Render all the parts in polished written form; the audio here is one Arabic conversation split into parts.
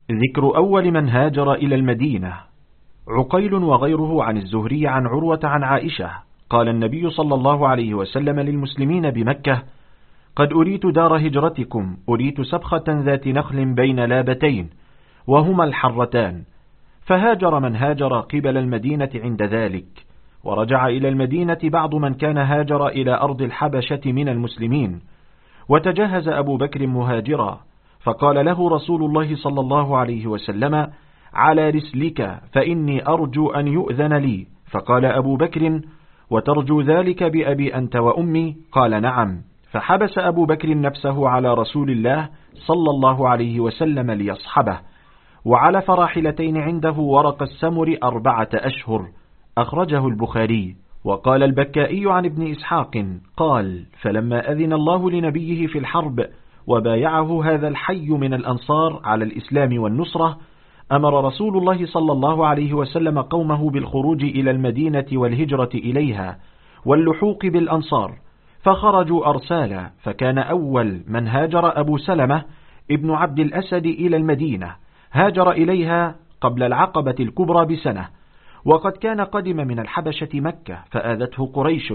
ذكر أول من هاجر إلى المدينة. عقيل وغيره عن الزهري عن عروة عن عائشة قال النبي صلى الله عليه وسلم للمسلمين بمكة: قد أريت دار هجرتكم، أريت سبخة ذات نخل بين لابتين وهما الحرتان. فهاجر من هاجر قبل المدينة عند ذلك، ورجع إلى المدينة بعض من كان هاجر إلى أرض الحبشة من المسلمين. وتجهز أبو بكر مهاجرا، فقال له رسول الله صلى الله عليه وسلم: على رسلك، فإني أرجو أن يؤذن لي. فقال أبو بكر: وترجو ذلك بأبي أنت وأمي؟ قال: نعم. فحبس أبو بكر نفسه على رسول الله صلى الله عليه وسلم ليصحبه، وعلف راحلتين عنده ورق السمر 4 أشهر. أخرجه البخاري. وقال البكائي عن ابن إسحاق قال: فلما أذن الله لنبيه في الحرب وبايعه هذا الحي من الأنصار على الإسلام والنصرة، أمر رسول الله صلى الله عليه وسلم قومه بالخروج إلى المدينة والهجرة إليها واللحوق بالأنصار، فخرجوا أرسالا. فكان أول من هاجر أبو سلمة ابن عبد الأسد إلى المدينة، هاجر إليها قبل العقبة الكبرى بسنة، وقد كان قدم من الحبشة مكة فآذته قريش،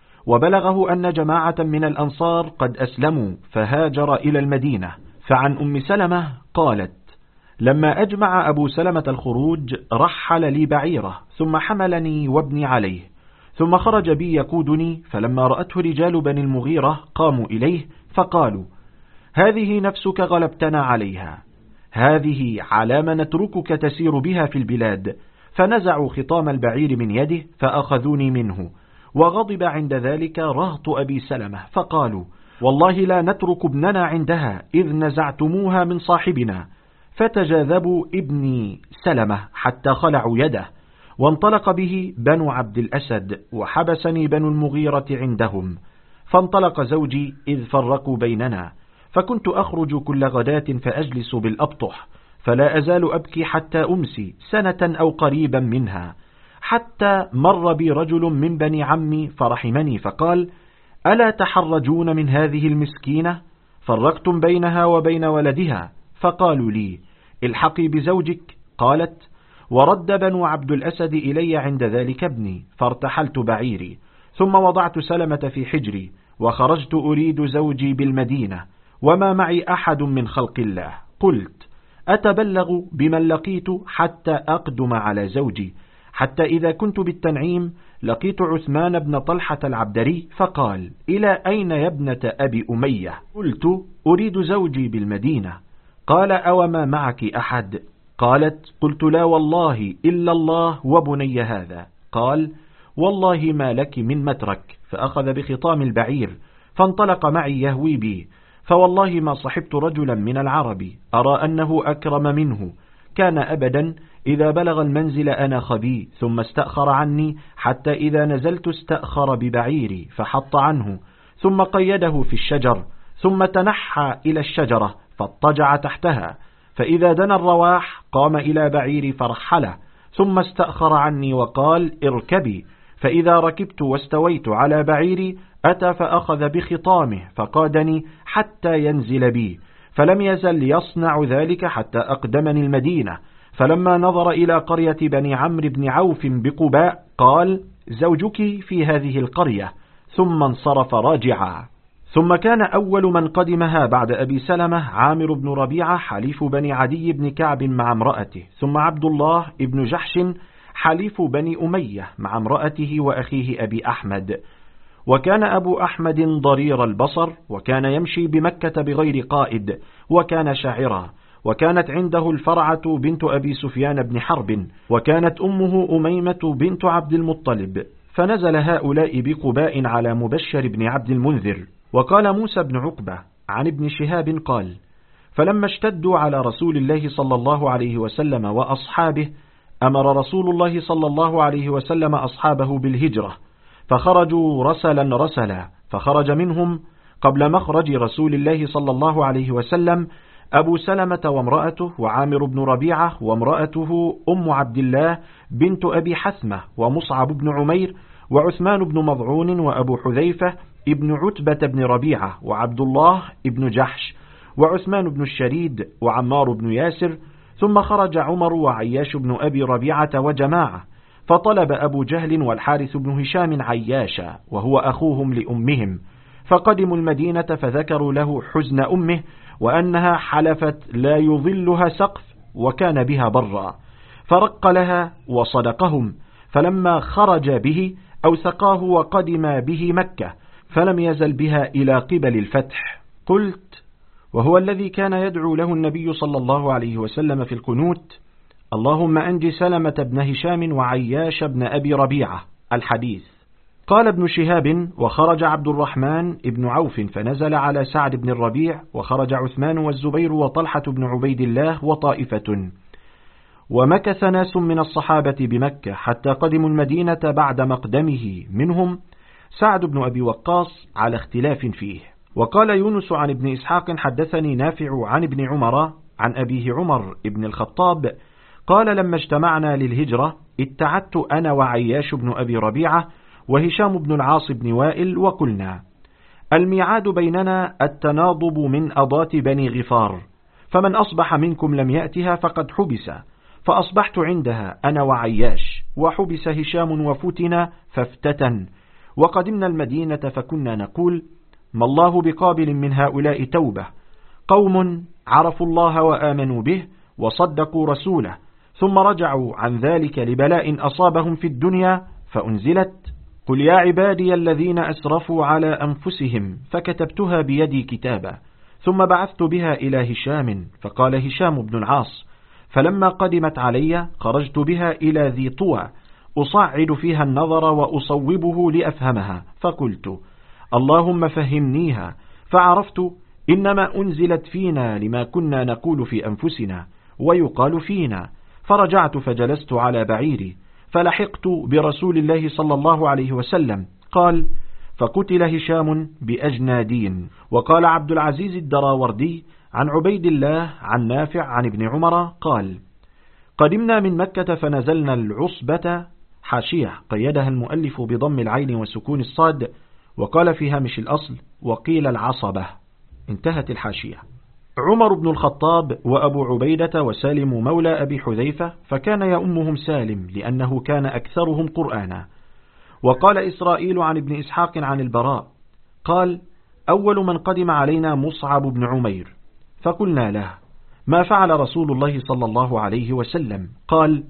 وبلغه أن جماعة من الأنصار قد أسلموا فهاجر إلى المدينة. فعن أم سلمة قالت: لما أجمع أبو سلمة الخروج رحل لي بعيره، ثم حملني وابني عليه، ثم خرج بي يقودني. فلما رأته رجال بني المغيرة قاموا إليه فقالوا: هذه نفسك غلبتنا عليها، هذه علامة نتركك تسير بها في البلاد. فنزعوا خطام البعير من يده فأخذوني منه. وغضب عند ذلك رهط أبي سلمة فقالوا: والله لا نترك ابننا عندها إذ نزعتموها من صاحبنا. فتجاذبوا ابني سلمة حتى خلعوا يده، وانطلق به بنو عبد الأسد، وحبسني بنو المغيرة عندهم. فانطلق زوجي إذ فرقوا بيننا، فكنت أخرج كل غداة فأجلس بالأبطح، فلا أزال أبكي حتى أمسي 1 سنة أو قريبا منها، حتى مر بي رجل من بني عمي فرحمني فقال: ألا تحرجون من هذه المسكينة؟ فرقتم بينها وبين ولدها. فقالوا لي: الحقي بزوجك. قالت: ورد بنو عبد الأسد إلي عند ذلك ابني، فارتحلت بعيري، ثم وضعت سلمة في حجري، وخرجت أريد زوجي بالمدينة، وما معي أحد من خلق الله. قلت: أتبلغ بمن لقيت حتى أقدم على زوجي، حتى إذا كنت بالتنعيم لقيت عثمان بن طلحة العبدري، فقال: إلى أين يا ابنة أبي أمية؟ قلت: أريد زوجي بالمدينة. قال: أوما معك أحد؟ قالت: قلت: لا والله إلا الله وبني هذا. قال: والله ما لك من مترك. فأخذ بخطام البعير فانطلق معي يهوي بي، فوالله ما صحبت رجلا من العرب أرى أنه أكرم منه. كان أبدا إذا بلغ المنزل أنا خبي، ثم استأخر عني، حتى إذا نزلت استأخر ببعيري فحط عنه، ثم قيده في الشجر، ثم تنحى إلى الشجرة فاضطجع تحتها، فإذا دنا الرواح قام إلى بعيري فرحله، ثم استأخر عني وقال: اركبي. فإذا ركبت واستويت على بعيري أتى فأخذ بخطامه فقادني حتى ينزل بي، فلم يزل يصنع ذلك حتى أقدمني المدينة. فلما نظر إلى قرية بني عمرو بن عوف بقباء قال: زوجك في هذه القرية، ثم انصرف راجعا. ثم كان أول من قدمها بعد أبي سلمة عامر بن ربيعة حليف بني عدي بن كعب مع امرأته، ثم عبد الله بن جحش حليف بني أمية مع امرأته وأخيه أبي أحمد. وكان أبو أحمد ضرير البصر، وكان يمشي بمكة بغير قائد، وكان شاعرا. وكانت عنده الفرعة بنت أبي سفيان بن حرب، وكانت أمه أميمة بنت عبد المطلب. فنزل هؤلاء بقباء على مبشر بن عبد المنذر. وقال موسى بن عقبة عن ابن شهاب قال: فلما اشتدوا على رسول الله صلى الله عليه وسلم وأصحابه، أمر رسول الله صلى الله عليه وسلم أصحابه بالهجرة، فخرجوا رسلا، فخرج منهم قبل مخرج رسول الله صلى الله عليه وسلم أبو سلمة وامرأته، وعامر بن ربيعة وامرأته أم عبد الله بنت أبي حثمة، ومصعب بن عمير، وعثمان بن مضعون، وأبو حذيفة ابن عتبة بن ربيعة، وعبد الله ابن جحش، وعثمان بن الشريد، وعمار بن ياسر. ثم خرج عمر وعياش بن أبي ربيعة وجماعة، فطلب أبو جهل والحارث بن هشام عياشا وهو أخوهم لأمهم، فقدموا المدينة فذكروا له حزن أمه وأنها حلفت لا يظلها سقف وكان بها برا، فرق لها وصدقهم، فلما خرج به أوثقاه وقدم به مكة، فلم يزل بها إلى قبل الفتح. قلت: وهو الذي كان يدعو له النبي صلى الله عليه وسلم في القنوت: اللهم أنج سلمة بن هشام وعياش بن أبي ربيعة. الحديث. قال ابن شهاب: وخرج عبد الرحمن ابن عوف فنزل على سعد بن الربيع، وخرج عثمان والزبير وطلحة بن عبيد الله وطائفة، ومكث ناس من الصحابة بمكة حتى قدموا المدينة بعد مقدمه، منهم سعد بن أبي وقاص على اختلاف فيه. وقال يونس عن ابن إسحاق حدثني نافع عن ابن عمر عن أبيه عمر ابن الخطاب قال: لما اجتمعنا للهجرة اتعدت أنا وعياش بن أبي ربيعة وهشام بن العاص بن وائل، وقلنا: الميعاد بيننا التناضب من أضات بني غفار، فمن أصبح منكم لم يأتها فقد حبس، فأصبحت عندها أنا وعياش، وحبس هشام وفتنا فافتتن، وقدمنا المدينة فكنا نقول: ما الله بقابل من هؤلاء توبة، قوم عرفوا الله وآمنوا به وصدقوا رسوله، ثم رجعوا عن ذلك لبلاء أصابهم في الدنيا، فأنزلت: قل يا عبادي الذين أسرفوا على أنفسهم، فكتبتها بيدي كتابا، ثم بعثت بها إلى هشام، فقال هشام بن العاص: فلما قدمت علي خرجت بها إلى ذي طوى أصعد فيها النظر وأصوبه لأفهمها، فقلت: اللهم فهمنيها، فعرفت إنما أنزلت فينا لما كنا نقول في أنفسنا ويقال فينا، فرجعت فجلست على بعيري، فلحقت برسول الله صلى الله عليه وسلم، قال: فقتل هشام بأجنادين. وقال عبد العزيز الدراوردي عن عبيد الله عن نافع عن ابن عمر قال: قدمنا من مكة فنزلنا العصبة، حاشية قيدها المؤلف بضم العين وسكون الصاد، وقال في هامش الأصل: وقيل العصبة. انتهت الحاشية. عمر بن الخطاب وأبو عبيدة وسالم مولى أبي حذيفة، فكان يؤمهم سالم لأنه كان أكثرهم قرآنا. وقال إسرائيل عن ابن إسحاق عن البراء قال: أول من قدم علينا مصعب بن عمير، فقلنا له: ما فعل رسول الله صلى الله عليه وسلم؟ قال: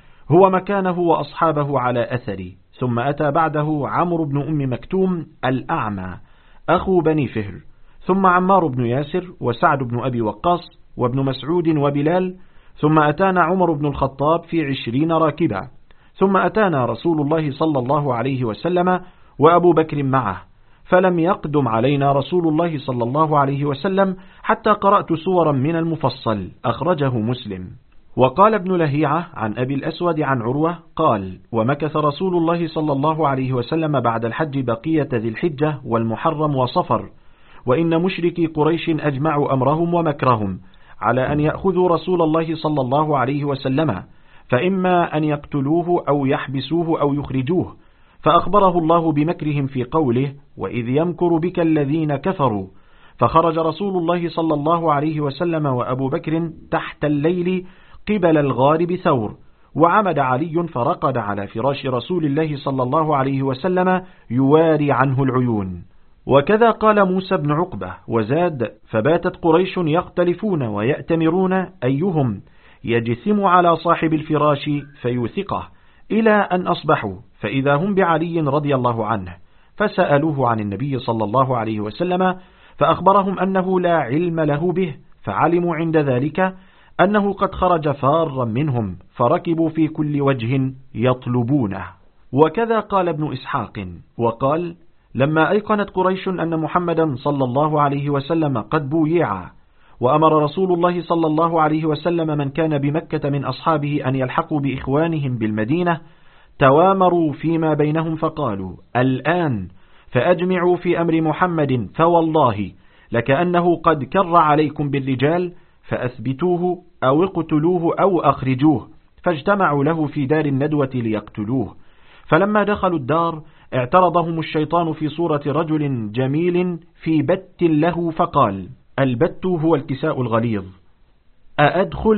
هو مكانه وأصحابه على أثري. ثم أتى بعده عمرو بن أم مكتوم الأعمى أخو بني فهر، ثم عمار بن ياسر وسعد بن أبي وقاص وابن مسعود وبلال، ثم أتانا عمر بن الخطاب في 20 راكبا، ثم أتانا رسول الله صلى الله عليه وسلم وأبو بكر معه، فلم يقدم علينا رسول الله صلى الله عليه وسلم حتى قرأت سورا من المفصل، أخرجه مسلم. وقال ابن لهيعة عن أبي الأسود عن عروة قال: ومكث رسول الله صلى الله عليه وسلم بعد الحج بقية ذي الحجة والمحرم وصفر، وإن مشركي قريش أجمعوا أمرهم ومكرهم على أن يأخذوا رسول الله صلى الله عليه وسلم، فإما أن يقتلوه أو يحبسوه أو يخرجوه، فأخبره الله بمكرهم في قوله: وإذ يمكر بك الذين كفروا، فخرج رسول الله صلى الله عليه وسلم وأبو بكر تحت الليل قبل الغار بثور، وعمد علي فرقد على فراش رسول الله صلى الله عليه وسلم يواري عنه العيون. وكذا قال موسى بن عقبة. وزاد: فباتت قريش يختلفون ويأتمرون أيهم يجثم على صاحب الفراش فيوثقه، إلى أن أصبحوا فإذا هم بعلي رضي الله عنه، فسألوه عن النبي صلى الله عليه وسلم، فأخبرهم أنه لا علم له به، فعلموا عند ذلك أنه قد خرج فارا منهم، فركبوا في كل وجه يطلبونه. وكذا قال ابن إسحاق. وقال: لما أيقنت قريش أن محمدا صلى الله عليه وسلم قد بويع، وأمر رسول الله صلى الله عليه وسلم من كان بمكة من أصحابه أن يلحقوا بإخوانهم بالمدينة، توامروا فيما بينهم فقالوا: الآن فأجمعوا في أمر محمد، فوالله لكأنه قد كر عليكم بالرجال، فأثبتوه أو اقتلوه أو أخرجوه. فاجتمعوا له في دار الندوة ليقتلوه. فلما دخلوا الدار اعترضهم الشيطان في صورة رجل جميل في بت له، فقال: البت هو الكساء الغليظ. أأدخل؟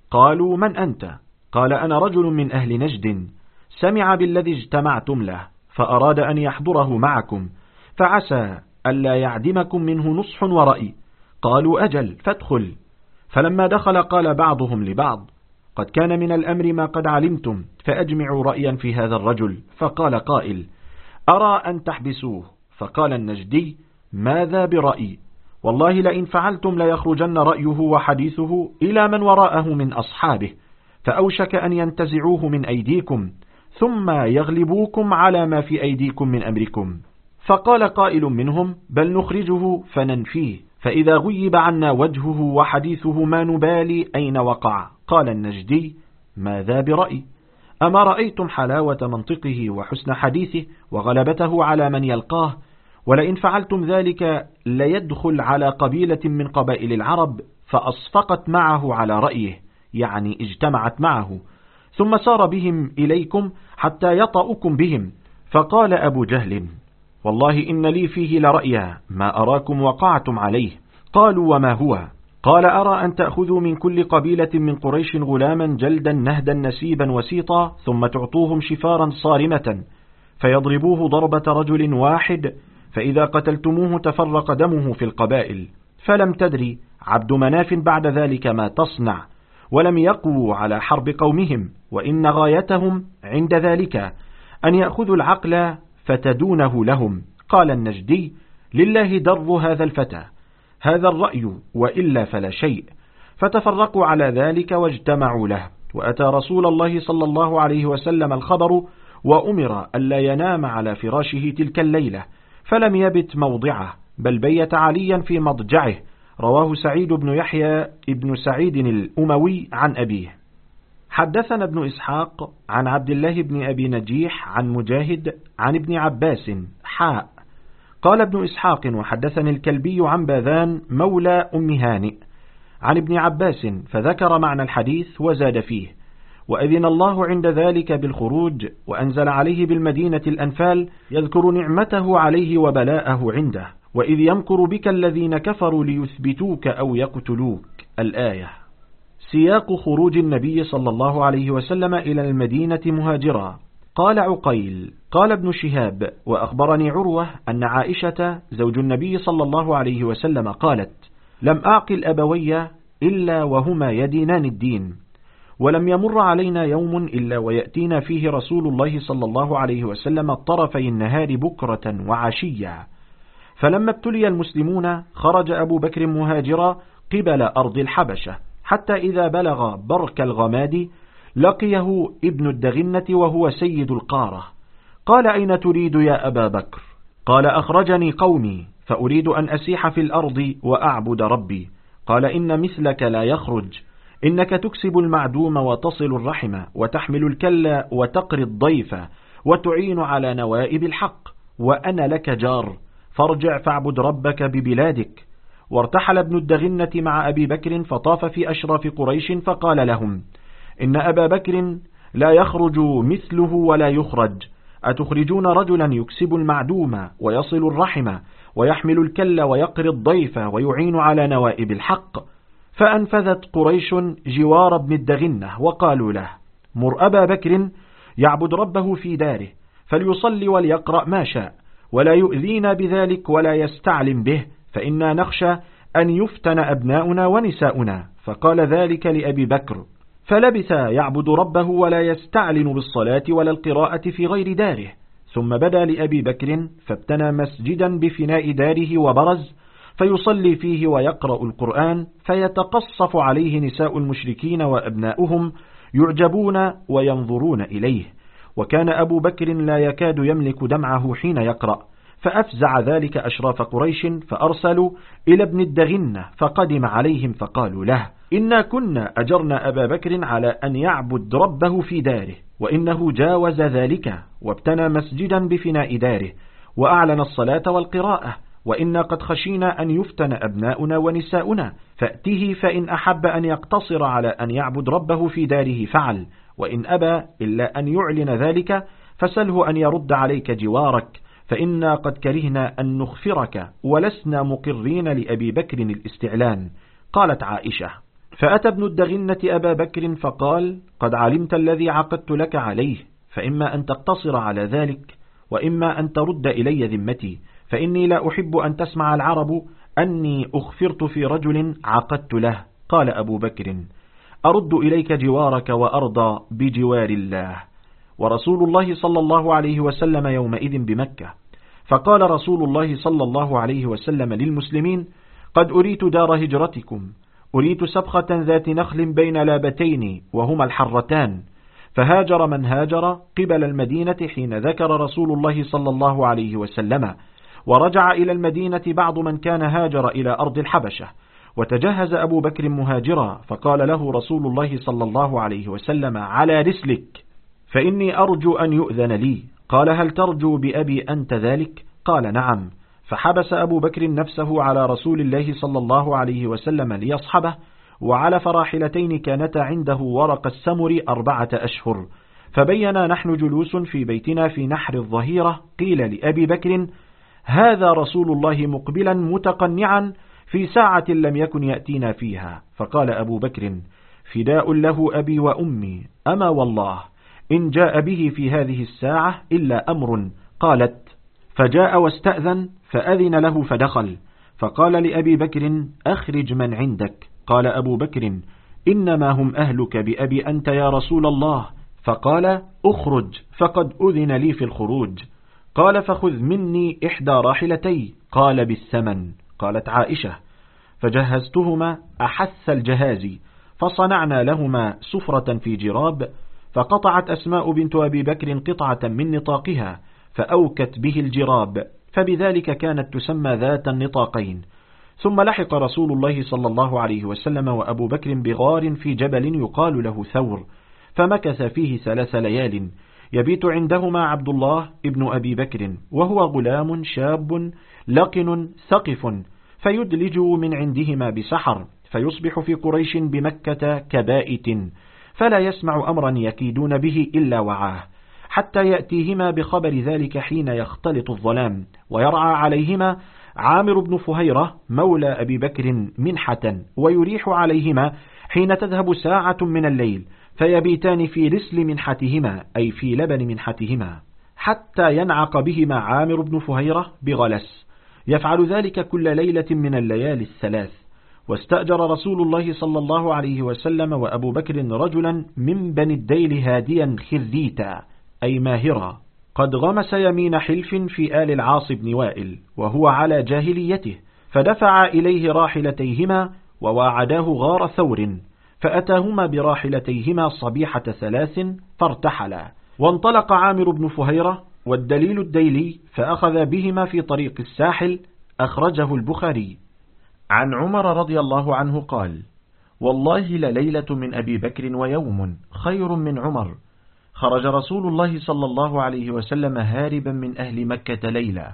قالوا: من أنت؟ قال: أنا رجل من أهل نجد، سمع بالذي اجتمعتم له فأراد أن يحضره معكم، فعسى ألا يعدمكم منه نصح ورأي. قالوا: أجل، فادخل. فلما دخل قال بعضهم لبعض: قد كان من الأمر ما قد علمتم، فأجمعوا رأيا في هذا الرجل. فقال قائل: أرى أن تحبسوه. فقال النجدي: ماذا برأي؟ والله لئن فعلتم ليخرجن رأيه وحديثه إلى من وراءه من أصحابه، فأوشك أن ينتزعوه من أيديكم ثم يغلبوكم على ما في أيديكم من أمركم. فقال قائل منهم: بل نخرجه فننفيه، فإذا غيب عنا وجهه وحديثه ما نبالي أين وقع. قال النجدي: ماذا برأي؟ أما رأيتم حلاوة منطقه وحسن حديثه وغلبته على من يلقاه؟ ولئن فعلتم ذلك ليدخل على قبيلة من قبائل العرب فأصفقت معه على رأيه، يعني اجتمعت معه، ثم سار بهم إليكم حتى يطأكم بهم. فقال أبو جهل: والله إن لي فيه لرأيا ما أراكم وقعتم عليه. قالوا: وما هو؟ قال: أرى أن تأخذوا من كل قبيلة من قريش غلاما جلدا نهدا نسيبا وسيطا، ثم تعطوهم شفارا صارمة فيضربوه ضربة رجل واحد، فإذا قتلتموه تفرق دمه في القبائل. فلم تدري عبد مناف بعد ذلك ما تصنع، ولم يقووا على حرب قومهم، وإن غايتهم عند ذلك أن يأخذوا العقل فتدونه لهم. قال النجدي: لله در هذا الفتى، هذا الرأي، وإلا فلا شيء. فتفرقوا على ذلك واجتمعوا له، وأتى رسول الله صلى الله عليه وسلم الخبر، وأمر ألا ينام على فراشه تلك الليلة، فلم يبت موضعه، بل بيت عليا في مضجعه. رواه سعيد بن يحيى ابن سعيد الأموي عن أبيه. حدثنا ابن إسحاق عن عبد الله بن أبي نجيح عن مجاهد عن ابن عباس حاء. قال ابن إسحاق: وحدثني الكلبي عن باذان مولى أم هانئ عن ابن عباس، فذكر معنى الحديث وزاد فيه: وأذن الله عند ذلك بالخروج، وأنزل عليه بالمدينة الأنفال، يذكر نعمته عليه وبلاءه عنده، وإذ يمكر بك الذين كفروا ليثبتوك أو يقتلوك. الآية. سياق خروج النبي صلى الله عليه وسلم إلى المدينة مهاجرا. قال عقيل: قال ابن شهاب: وأخبرني عروة أن عائشة زوج النبي صلى الله عليه وسلم قالت: لم أعقل أبوي إلا وهما يدينان الدين، ولم يمر علينا يوم إلا ويأتينا فيه رسول الله صلى الله عليه وسلم طرفي النهار بكرة وعشيا. فلما ابتلي المسلمون خرج أبو بكر مهاجرا قبل أرض الحبشة، حتى إذا بلغ برك الغماد لقيه ابن الدغنة وهو سيد القارة. قال: أين تريد يا أبا بكر؟ قال: أخرجني قومي، فأريد أن أسيح في الأرض وأعبد ربي. قال: إن مثلك لا يخرج، إنك تكسب المعدوم وتصل الرحم وتحمل الكل وتقري الضيف وتعين على نوائب الحق، وأنا لك جار، فارجع فاعبد ربك ببلادك. وارتحل ابن الدغنة مع أبي بكر فطاف في أشراف قريش، فقال لهم: إن أبا بكر لا يخرج مثله ولا يخرج، أتخرجون رجلا يكسب المعدوم ويصل الرحم ويحمل الكل ويقري الضيف ويعين على نوائب الحق؟ فأنفذت قريش جوار ابن الدغنة، وقالوا له: مر أبا بكر يعبد ربه في داره، فليصلي وليقرأ ما شاء، ولا يؤذينا بذلك ولا يستعلم به، فإنا نخشى أن يفتن أبناؤنا ونساؤنا. فقال ذلك لأبي بكر، فلبث يعبد ربه ولا يستعلن بالصلاة ولا القراءة في غير داره. ثم بدا لأبي بكر فابتنى مسجدا بفناء داره وبرز، فيصلي فيه ويقرأ القرآن، فيتقصف عليه نساء المشركين وأبناؤهم يعجبون وينظرون إليه، وكان أبو بكر لا يكاد يملك دمعه حين يقرأ. فأفزع ذلك أشراف قريش، فأرسلوا إلى ابن الدغنة، فقدم عليهم فقالوا له: إنا كنا أجرنا أبا بكر على أن يعبد ربه في داره، وإنه جاوز ذلك وابتنى مسجدا بفناء داره وأعلن الصلاة والقراءة، وإنا قد خشينا أن يفتن أبناؤنا ونساؤنا، فأته فإن أحب أن يقتصر على أن يعبد ربه في داره فعل، وإن أبى إلا أن يعلن ذلك فسله أن يرد عليك جوارك، فإنا قد كرهنا أن نخفرك ولسنا مقرين لأبي بكر الاستعلان. قالت عائشة: فأتى ابن الدغنة أبا بكر فقال: قد علمت الذي عقدت لك عليه، فإما أن تقتصر على ذلك، وإما أن ترد إلي ذمتي، فإني لا أحب أن تسمع العرب أني أخفرت في رجل عقدت له. قال أبو بكر: أرد إليك جوارك وأرضى بجوار الله. ورسول الله صلى الله عليه وسلم يومئذ بمكة. فقال رسول الله صلى الله عليه وسلم للمسلمين: قد أريت دار هجرتكم، أريت سبخة ذات نخل بين لابتين وهما الحرتان. فهاجر من هاجر قبل المدينة حين ذكر رسول الله صلى الله عليه وسلم، ورجع إلى المدينة بعض من كان هاجر إلى أرض الحبشة. وتجهز أبو بكر مهاجرا، فقال له رسول الله صلى الله عليه وسلم: على رسلك، فإني أرجو أن يؤذن لي. قال: هل ترجو بأبي أنت ذلك؟ قال: نعم. فحبس أبو بكر نفسه على رسول الله صلى الله عليه وسلم ليصحبه، وعلى فراحلتين كانتا عنده ورق السمر 4 أشهر. فبينا نحن جلوس في بيتنا في نحر الظهيرة، قيل لأبي بكر: هذا رسول الله مقبلا متقنعا في ساعة لم يكن يأتينا فيها. فقال أبو بكر: فداء له أبي وأمي، أما والله إن جاء به في هذه الساعة إلا أمر. قالت: فجاء واستأذن، فأذن له فدخل. فقال لأبي بكر: أخرج من عندك. قال أبو بكر: إنما هم أهلك بأبي أنت يا رسول الله. فقال: أخرج، فقد أذن لي في الخروج. قال: فخذ مني 1 راحلتي. قال: بالثمن. قالت عائشة: فجهزتهما أحث الجهاز، فصنعنا لهما سفرة في جراب، فقطعت أسماء بنت أبي بكر قطعة من نطاقها فأوكت به الجراب، فبذلك كانت تسمى ذات النطاقين. ثم لحق رسول الله صلى الله عليه وسلم وأبو بكر بغار في جبل يقال له ثور، فمكث فيه 3 ليال، يبيت عندهما عبد الله ابن أبي بكر، وهو غلام شاب لقن ثقف، فيدلج من عندهما بسحر، فيصبح في قريش بمكة كبائت، فلا يسمع أمرا يكيدون به إلا وعاه، حتى يأتيهما بخبر ذلك حين يختلط الظلام، ويرعى عليهما عامر بن فهيرة مولى أبي بكر منحة، ويريح عليهما حين تذهب ساعة من الليل، فيبيتان في رسل منحتهما، أي في لبن منحتهما، حتى ينعق بهما عامر بن فهيرة بغلس. يفعل ذلك كل ليلة من الليالي 3. واستأجر رسول الله صلى الله عليه وسلم وأبو بكر رجلا من بني الديل هاديا خذيتا، أي ماهرا، قد غمس يمين حلف في آل العاص بن وائل، وهو على جاهليته، فدفع إليه راحلتيهما وواعداه غار ثور، فأتاهما براحلتيهما صبيحة 3 فارتحلا. وانطلق عامر بن فهيرة والدليل الديلي فأخذ بهما في طريق الساحل. أخرجه البخاري. عن عمر رضي الله عنه قال: والله لليلة من أبي بكر ويوم خير من عمر. خرج رسول الله صلى الله عليه وسلم هاربا من أهل مكة ليلة،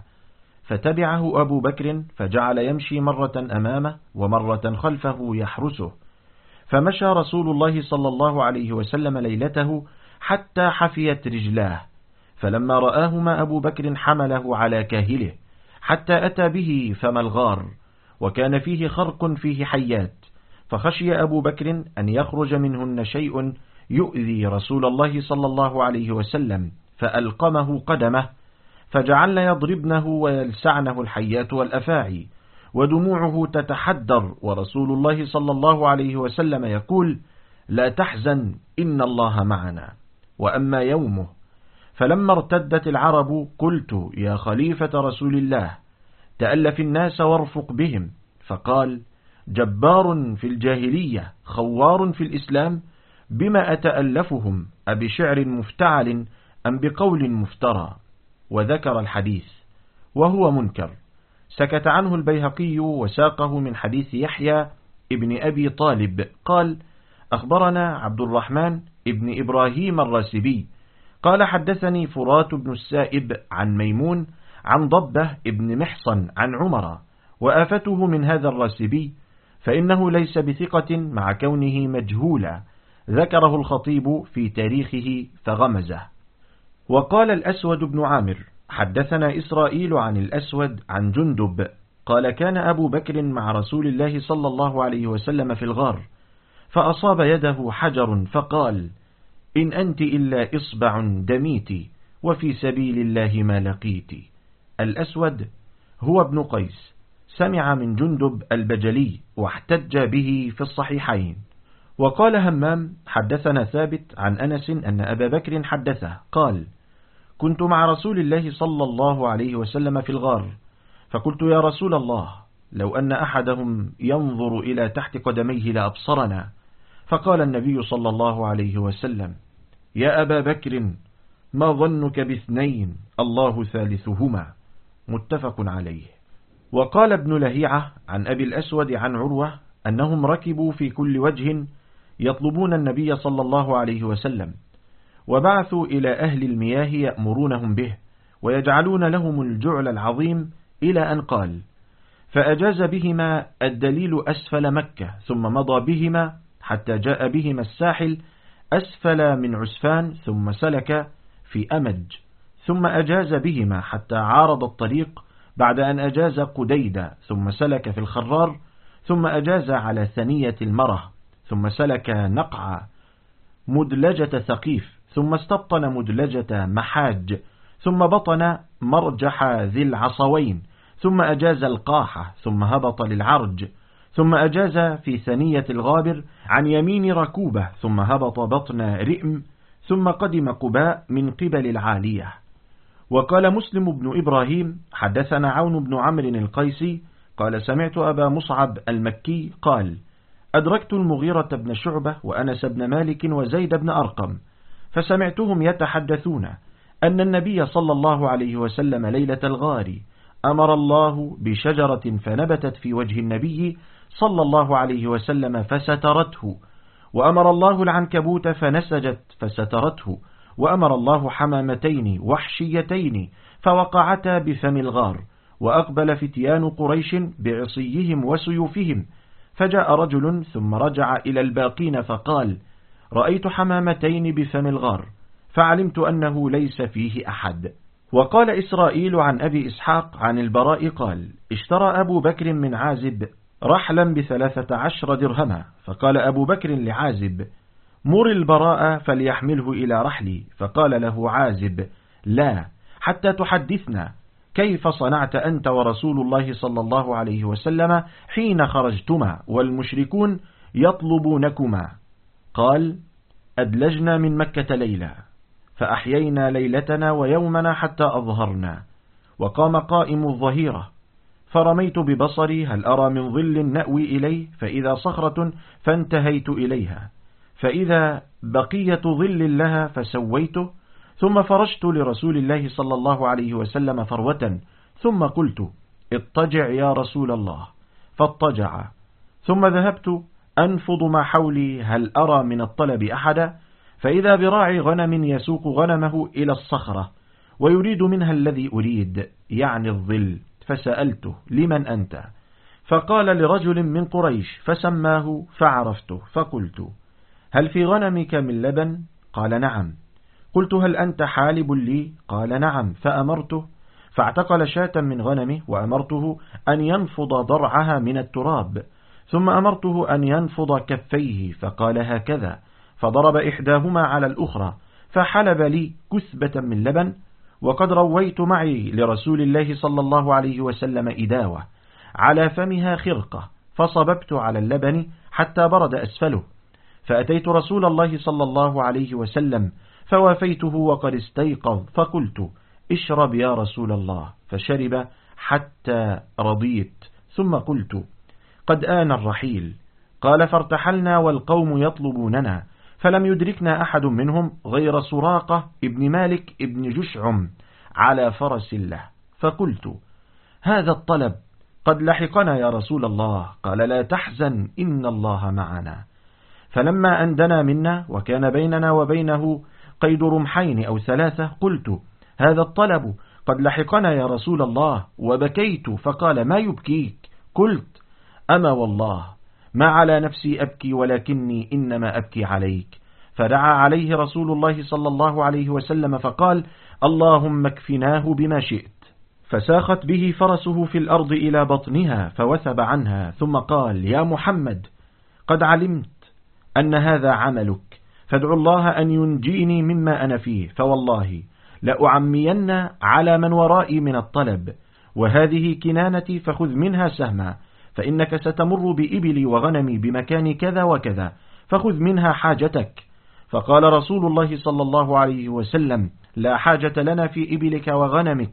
فتبعه أبو بكر، فجعل يمشي مرة أمامه ومرة خلفه يحرسه، فمشى رسول الله صلى الله عليه وسلم ليلته حتى حفيت رجلاه، فلما رآهما أبو بكر حمله على كاهله حتى أتى به فم الغار، وكان فيه خرق فيه حيات، فخشي أبو بكر أن يخرج منهن شيء يؤذي رسول الله صلى الله عليه وسلم، فألقمه قدمه، فجعلن يضربنه ويلسعنه الحيات والأفاعي، ودموعه تتحدر، ورسول الله صلى الله عليه وسلم يقول: لا تحزن إن الله معنا. وأما يومه، فلما ارتدت العرب قلت: يا خليفة رسول الله، تألف الناس وارفق بهم. فقال: جبار في الجاهلية خوار في الإسلام، بما أتألفهم، أبشعر مفتعل أم بقول مفترى؟ وذكر الحديث وهو منكر. سكت عنه البيهقي وساقه من حديث يحيى ابن أبي طالب قال: أخبرنا عبد الرحمن ابن إبراهيم الراسبي قال: حدثني فرات بن السائب عن ميمون عن ضبة ابن محصن عن عمر. وآفته من هذا الراسبي فإنه ليس بثقة مع كونه مجهولا، ذكره الخطيب في تاريخه فغمزه. وقال الأسود بن عامر: حدثنا إسرائيل عن الأسود عن جندب قال: كان أبو بكر مع رسول الله صلى الله عليه وسلم في الغار، فأصاب يده حجر فقال: إن أنت إلا إصبع دميت وفي سبيل الله ما لقيت. الأسود هو ابن قيس، سمع من جندب البجلي واحتج به في الصحيحين. وقال همام: حدثنا ثابت عن أنس أن أبا بكر حدثه قال: كنت مع رسول الله صلى الله عليه وسلم في الغار، فقلت: يا رسول الله، لو أن أحدهم ينظر إلى تحت قدميه لأبصرنا. فقال النبي صلى الله عليه وسلم: يا أبا بكر، ما ظنك باثنين الله ثالثهما. متفق عليه. وقال ابن لهيعة عن أبي الأسود عن عروة أنهم ركبوا في كل وجه يطلبون النبي صلى الله عليه وسلم، وبعثوا إلى أهل المياه يأمرونهم به ويجعلون لهم الجعل العظيم، إلى أن قال: فأجاز بهما الدليل أسفل مكة، ثم مضى بهما حتى جاء بهما الساحل أسفل من عسفان، ثم سلك في أمج، ثم أجاز بهما حتى عارض الطريق، بعد أن أجاز قديدة، ثم سلك في الخرار، ثم أجاز على ثنية المره، ثم سلك نقع مدلجة ثقيف، ثم استبطن مدلجة محاج، ثم بطن مرجح ذي العصوين، ثم أجاز القاحة، ثم هبط للعرج، ثم أجاز في ثنية الغابر عن يمين ركوبة، ثم هبط بطن رئم، ثم قدم قباء من قبل العالية. وقال مسلم بن إبراهيم: حدثنا عون بن عمرو القيسي قال: سمعت أبا مصعب المكي قال: أدركت المغيرة بن شعبة وأنس بن مالك وزيد بن أرقم، فسمعتهم يتحدثون أن النبي صلى الله عليه وسلم ليلة الغار أمر الله بشجرة فنبتت في وجه النبي صلى الله عليه وسلم فسترته، وأمر الله العنكبوت فنسجت فسترته، وأمر الله حمامتين وحشيتين فوقعتا بفم الغار، وأقبل فتيان قريش بعصيهم وسيوفهم، فجاء رجل ثم رجع إلى الباقين فقال: رأيت حمامتين بفم الغار، فعلمت أنه ليس فيه أحد. وقال إسرائيل عن أبي إسحاق عن البراء قال: اشترى أبو بكر من عازب رحلا ب13 درهما، فقال أبو بكر لعازب: مر البراء فليحمله إلى رحلي. فقال له عازب: لا، حتى تحدثنا كيف صنعت أنت ورسول الله صلى الله عليه وسلم حين خرجتما والمشركون يطلبونكما. قال: أدلجنا من مكة ليلة، فأحيينا ليلتنا ويومنا حتى أظهرنا، وقام قائم الظهيرة، فرميت ببصري هل أرى من ظل نأوي إليه، فإذا صخرة فانتهيت إليها، فإذا بقية ظل لها فسويته، ثم فرشت لرسول الله صلى الله عليه وسلم فروة، ثم قلت: اضطجع يا رسول الله، فاضطجع، ثم ذهبت أنفض ما حولي هل أرى من الطلب أحدا، فإذا براعي غنم يسوق غنمه إلى الصخرة ويريد منها الذي أريد، يعني الظل، فسألته: لمن أنت؟ فقال: لرجل من قريش، فسماه فعرفته، فقلت: هل في غنمك من لبن؟ قال: نعم. قلت: هل أنت حالب لي؟ قال: نعم. فأمرته فاعتقل شاة من غنمه، وأمرته أن ينفض ضرعها من التراب، ثم أمرته أن ينفض كفيه، فقال: هكذا، فضرب إحداهما على الأخرى، فحلب لي كثبة من لبن، وقد رويت معي لرسول الله صلى الله عليه وسلم إداوة على فمها خرقة، فصببت على اللبن حتى برد أسفله، فأتيت رسول الله صلى الله عليه وسلم فوافيته وقد استيقظ، فقلت: اشرب يا رسول الله، فشرب حتى رضيت، ثم قلت: قد آن الرحيل. قال: فارتحلنا والقوم يطلبوننا، فلم يدركنا أحد منهم غير سراقة ابن مالك ابن جشعم على فرس له، فقلت: هذا الطلب قد لحقنا يا رسول الله. قال: لا تحزن، إن الله معنا. فلما أندنا منا وكان بيننا وبينه قيد رمحين أو 3، قلت: هذا الطلب قد لحقنا يا رسول الله، وبكيت. فقال: ما يبكيك؟ قلت: أما والله ما على نفسي أبكي، ولكني إنما أبكي عليك. فدعا عليه رسول الله صلى الله عليه وسلم فقال: اللهم اكفناه بما شئت. فساخت به فرسه في الأرض إلى بطنها فوثب عنها، ثم قال: يا محمد، قد علمت أن هذا عملك، فادعو الله أن ينجيني مما أنا فيه، فوالله لأعمين على من ورائي من الطلب، وهذه كنانتي فخذ منها سهما، فإنك ستمر بإبلي وغنمي بمكان كذا وكذا، فخذ منها حاجتك. فقال رسول الله صلى الله عليه وسلم: لا حاجة لنا في إبلك وغنمك،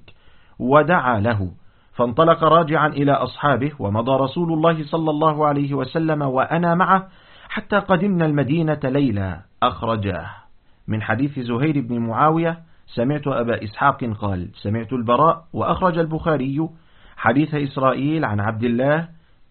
ودعا له. فانطلق راجعا إلى أصحابه، ومضى رسول الله صلى الله عليه وسلم وأنا معه حتى قدمنا المدينة ليلا. أخرجاه. من حديث زهير بن معاوية: سمعت أبا إسحاق قال: سمعت البراء. وأخرج البخاري حديث إسرائيل عن عبد الله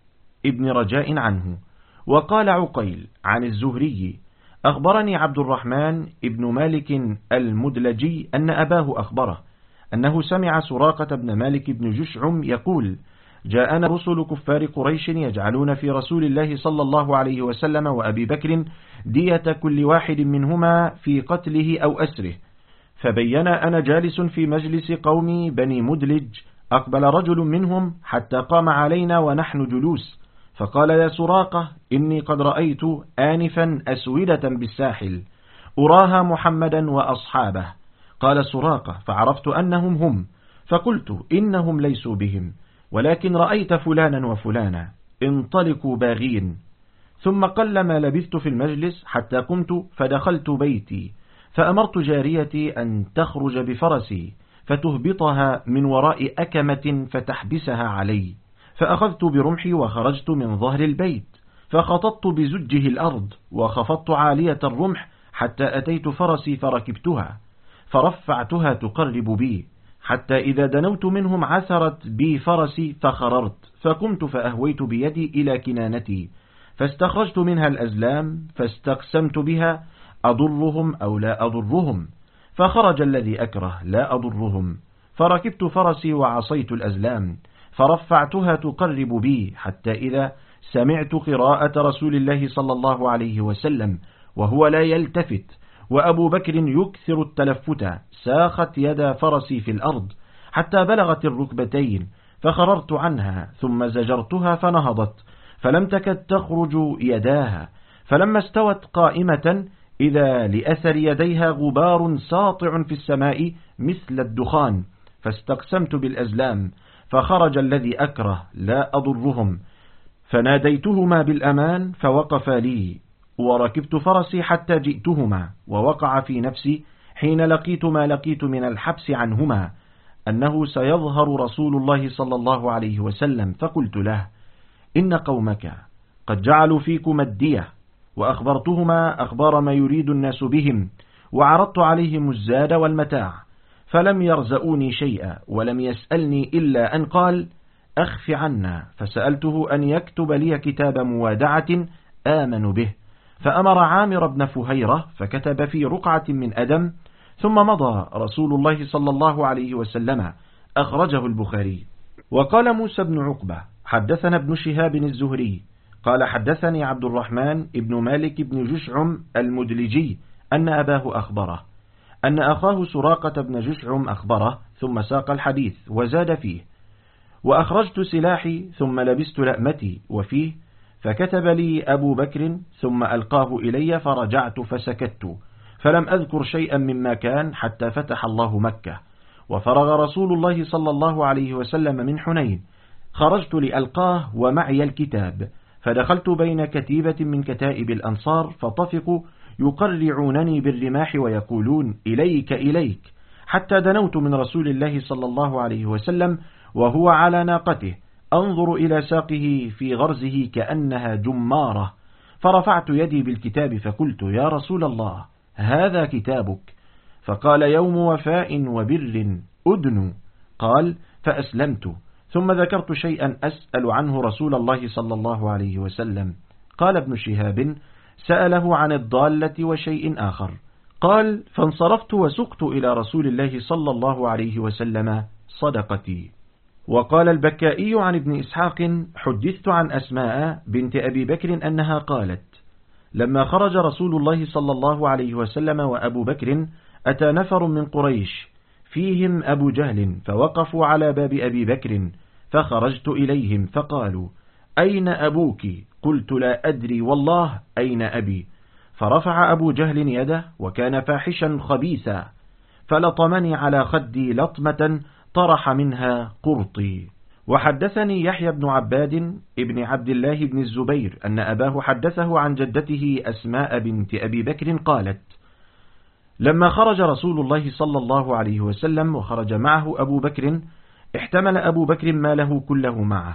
ابن رجاء عنه. وقال عقيل عن الزهري: أخبرني عبد الرحمن ابن مالك المدلجي أن أباه أخبره أنه سمع سراقة بن مالك بن جشعم يقول: جاءنا رسل كفار قريش يجعلون في رسول الله صلى الله عليه وسلم وأبي بكر دية كل واحد منهما في قتله أو أسره، فبين أنا جالس في مجلس قومي بني مدلج، أقبل رجل منهم حتى قام علينا ونحن جلوس، فقال: يا سراقة، إني قد رأيت آنفا أسودة بالساحل أراها محمدا وأصحابه. قال سراقة: فعرفت أنهم هم، فقلت: إنهم ليسوا بهم، ولكن رأيت فلانا وفلانا، انطلقوا باغين. ثم قل ما لبثت في المجلس حتى قمت فدخلت بيتي، فأمرت جاريتي أن تخرج بفرسي فتهبطها من وراء أكمة فتحبسها علي، فأخذت برمحي وخرجت من ظهر البيت، فخططت بزجه الأرض وخفضت عالية الرمح حتى أتيت فرسي فركبتها، فرفعتها تقرب بي، حتى إذا دنوت منهم عثرت بي فرسي فخررت، فقمت فأهويت بيدي إلى كنانتي، فاستخرجت منها الأزلام فاستقسمت بها أضرهم أو لا أضرهم، فخرج الذي أكره لا أضرهم، فركبت فرسي وعصيت الأزلام، فرفعتها تقرب بي، حتى إذا سمعت قراءة رسول الله صلى الله عليه وسلم وهو لا يلتفت وأبو بكر يكثر التلفت، ساخت يد فرسي في الأرض حتى بلغت الركبتين، فخررت عنها ثم زجرتها فنهضت، فلم تكد تخرج يداها، فلما استوت قائمة إذا لأثر يديها غبار ساطع في السماء مثل الدخان، فاستقسمت بالأزلام، فخرج الذي أكره لا أضرهم، فناديتهما بالأمان فوقفا لي، وركبت فرسي حتى جئتهما، ووقع في نفسي حين لقيت ما لقيت من الحبس عنهما أنه سيظهر رسول الله صلى الله عليه وسلم، فقلت له: إن قومك قد جعلوا فيكم الدية، وأخبرتهما أخبار ما يريد الناس بهم، وعرضت عليهم الزاد والمتاع، فلم يرزقوني شيئا، ولم يسألني إلا أن قال: أخف عنا، فسألته أن يكتب لي كتاب موادعة آمن به، فأمر عامر بن فهيرة فكتب في رقعة من أدم، ثم مضى رسول الله صلى الله عليه وسلم. أخرجه البخاري. وقال موسى بن عقبة: حدثنا ابن شهاب الزهري قال: حدثني عبد الرحمن ابن مالك بن جشعم المدلجي أن أباه أخبره أن أخاه سراقة بن جشعم أخبره، ثم ساق الحديث وزاد فيه: وأخرجت سلاحي ثم لبست لأمتي، وفيه: فكتب لي أبو بكر ثم ألقاه إلي فرجعت فسكت، فلم أذكر شيئا مما كان حتى فتح الله مكة، وفرغ رسول الله صلى الله عليه وسلم من حنين، خرجت لألقاه ومعي الكتاب، فدخلت بين كتيبة من كتائب الأنصار، فطفقوا يقرعونني بالرماح ويقولون: إليك إليك، حتى دنوت من رسول الله صلى الله عليه وسلم وهو على ناقته، أنظر إلى ساقه في غرزه كأنها جمارة، فرفعت يدي بالكتاب فقلت: يا رسول الله، هذا كتابك. فقال: يوم وفاء وبر أدن. قال: فأسلمت، ثم ذكرت شيئا أسأل عنه رسول الله صلى الله عليه وسلم. قال ابن شهاب: سأله عن الضالة وشيء آخر. قال: فانصرفت وسقت إلى رسول الله صلى الله عليه وسلم صدقتي. وقال البكائي عن ابن إسحاق: حدثت عن أسماء بنت أبي بكر أنها قالت: لما خرج رسول الله صلى الله عليه وسلم وأبو بكر أتى نفر من قريش فيهم أبو جهل، فوقفوا على باب أبي بكر، فخرجت إليهم فقالوا: أين أبوك؟ قلت: لا أدري والله أين أبي. فرفع أبو جهل يده وكان فاحشا خبيثا، فلطمني على خدي لطمة طرح منها قرطي. وحدثني يحيى بن عباد ابن عبد الله بن الزبير أن أباه حدثه عن جدته أسماء بنت أبي بكر قالت: لما خرج رسول الله صلى الله عليه وسلم وخرج معه أبو بكر، احتمل أبو بكر ماله كله معه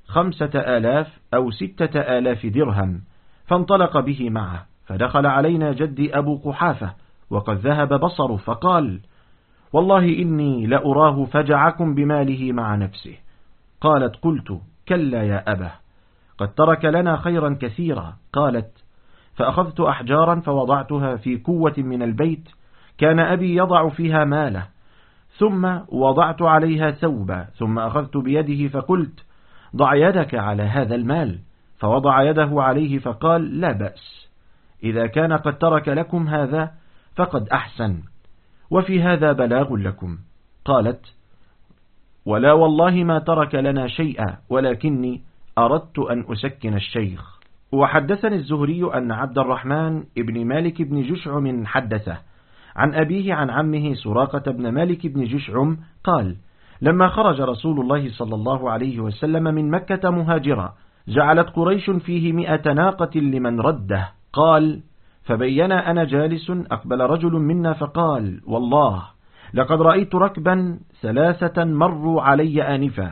5000 أو 6000 درهم، فانطلق به معه، فدخل علينا جدي أبو قحافة وقد ذهب بصره، فقال: والله إني لأراه فجعكم بماله مع نفسه. قالت: قلت: كلا يا أبه، قد ترك لنا خيرا كثيرا. قالت: فأخذت أحجارا فوضعتها في كوة من البيت كان أبي يضع فيها ماله، ثم وضعت عليها ثوبا، ثم أخذت بيده فقلت: ضع يدك على هذا المال، فوضع يده عليه فقال: لا بأس، إذا كان قد ترك لكم هذا فقد أحسن، وفي هذا بلاغ لكم. قالت: ولا والله ما ترك لنا شيئا، ولكني أردت أن أسكن الشيخ. وحدثني الزهري أن عبد الرحمن ابن مالك بن جشعم حدثه عن أبيه عن عمه سراقة بن مالك بن جشعم قال: لما خرج رسول الله صلى الله عليه وسلم من مكة مهاجرا، جعلت قريش فيه 100 ناقة لمن رده. قال: فبينا أنا جالس، أقبل رجل منا فقال: والله لقد رأيت ركبا 3 مروا علي آنفا،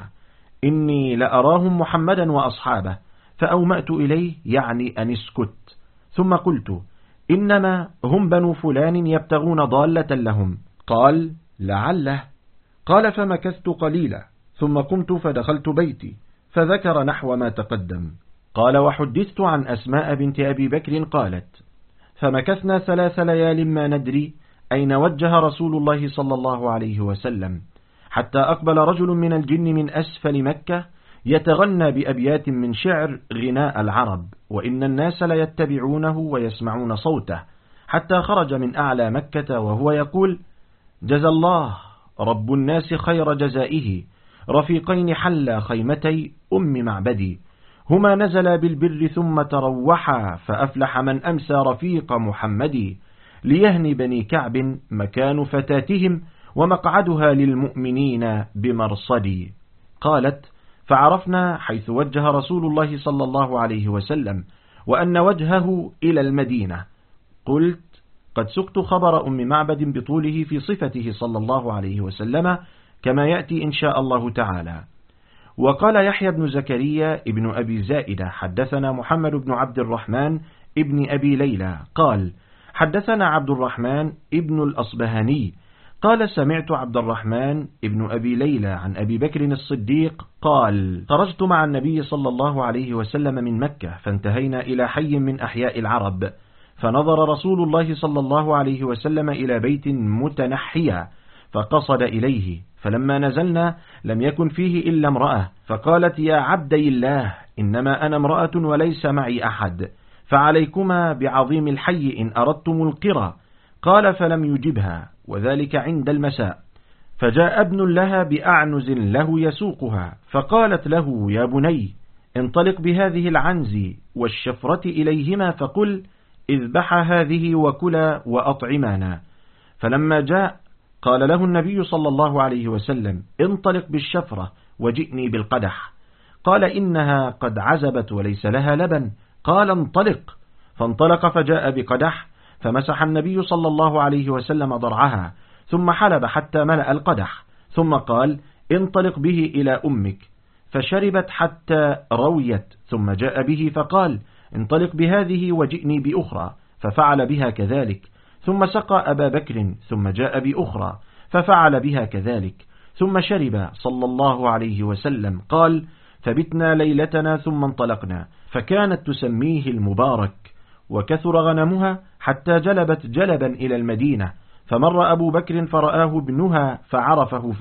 إني لأراهم محمدا وأصحابه، فأومأت إليه يعني أن اسكت، ثم قلت: إنما هم بنو فلان يبتغون ضالة لهم. قال: لعله. قال: فمكثت قليلا، ثم قمت فدخلت بيتي، فذكر نحو ما تقدم. قال: وحدثت عن أسماء بنت أبي بكر قالت: فمكثنا 3 ليال ما ندري أين وجه رسول الله صلى الله عليه وسلم، حتى أقبل رجل من الجن من أسفل مكة يتغنى بأبيات من شعر غناء العرب، وإن الناس ليتبعونه ويسمعون صوته، حتى خرج من أعلى مكة وهو يقول: جزى الله رب الناس خير جزائه، رفيقين حلا خيمتي أم معبدي، هما نزلا بالبر ثم تروحا، فأفلح من أمسى رفيق محمد، ليهني بني كعب مكان فتاتهم، ومقعدها للمؤمنين بمرصدي. قالت: فعرفنا حيث وجه رسول الله صلى الله عليه وسلم، وأن وجهه إلى المدينة. قلت: قد سقت خبر أم معبد بطوله في صفته صلى الله عليه وسلم كما يأتي إن شاء الله تعالى. وقال يحيى بن زكريا ابن أبي زائدة حدثنا محمد بن عبد الرحمن ابن أبي ليلى قال: حدثنا عبد الرحمن ابن الأصبهاني قال: سمعت عبد الرحمن ابن أبي ليلى عن أبي بكر الصديق قال: خرجت مع النبي صلى الله عليه وسلم من مكة، فانتهينا إلى حي من أحياء العرب، فنظر رسول الله صلى الله عليه وسلم إلى بيت متنحيا، فقصد إليه، فلما نزلنا لم يكن فيه إلا امرأة، فقالت: يا عبدي الله، إنما أنا امرأة وليس معي أحد، فعليكما بعظيم الحي إن أردتم القرى. قال: فلم يجبها، وذلك عند المساء، فجاء ابن لها بأعنز له يسوقها، فقالت له: يا بني، انطلق بهذه العنز والشفرة إليهما، فقل: اذبح هذه وكلا وأطعمانا. فلما جاء قال له النبي صلى الله عليه وسلم: انطلق بالشفرة وجئني بالقدح. قال: إنها قد عزبت وليس لها لبن. قال: انطلق. فانطلق فجاء بقدح، فمسح النبي صلى الله عليه وسلم ضرعها، ثم حلب حتى ملأ القدح، ثم قال: انطلق به إلى أمك، فشربت حتى رويت، ثم جاء به فقال: انطلق بهذه وجئني بأخرى، ففعل بها كذلك، ثم سقى أبا بكر، ثم جاء بأخرى ففعل بها كذلك، ثم شرب صلى الله عليه وسلم. قال: فبتنا ليلتنا ثم انطلقنا، فكانت تسميه المبارك، وكثر غنمها حتى جلبت جلبا إلى المدينة، فمر أبو بكر فرآه ابنها فعرفه،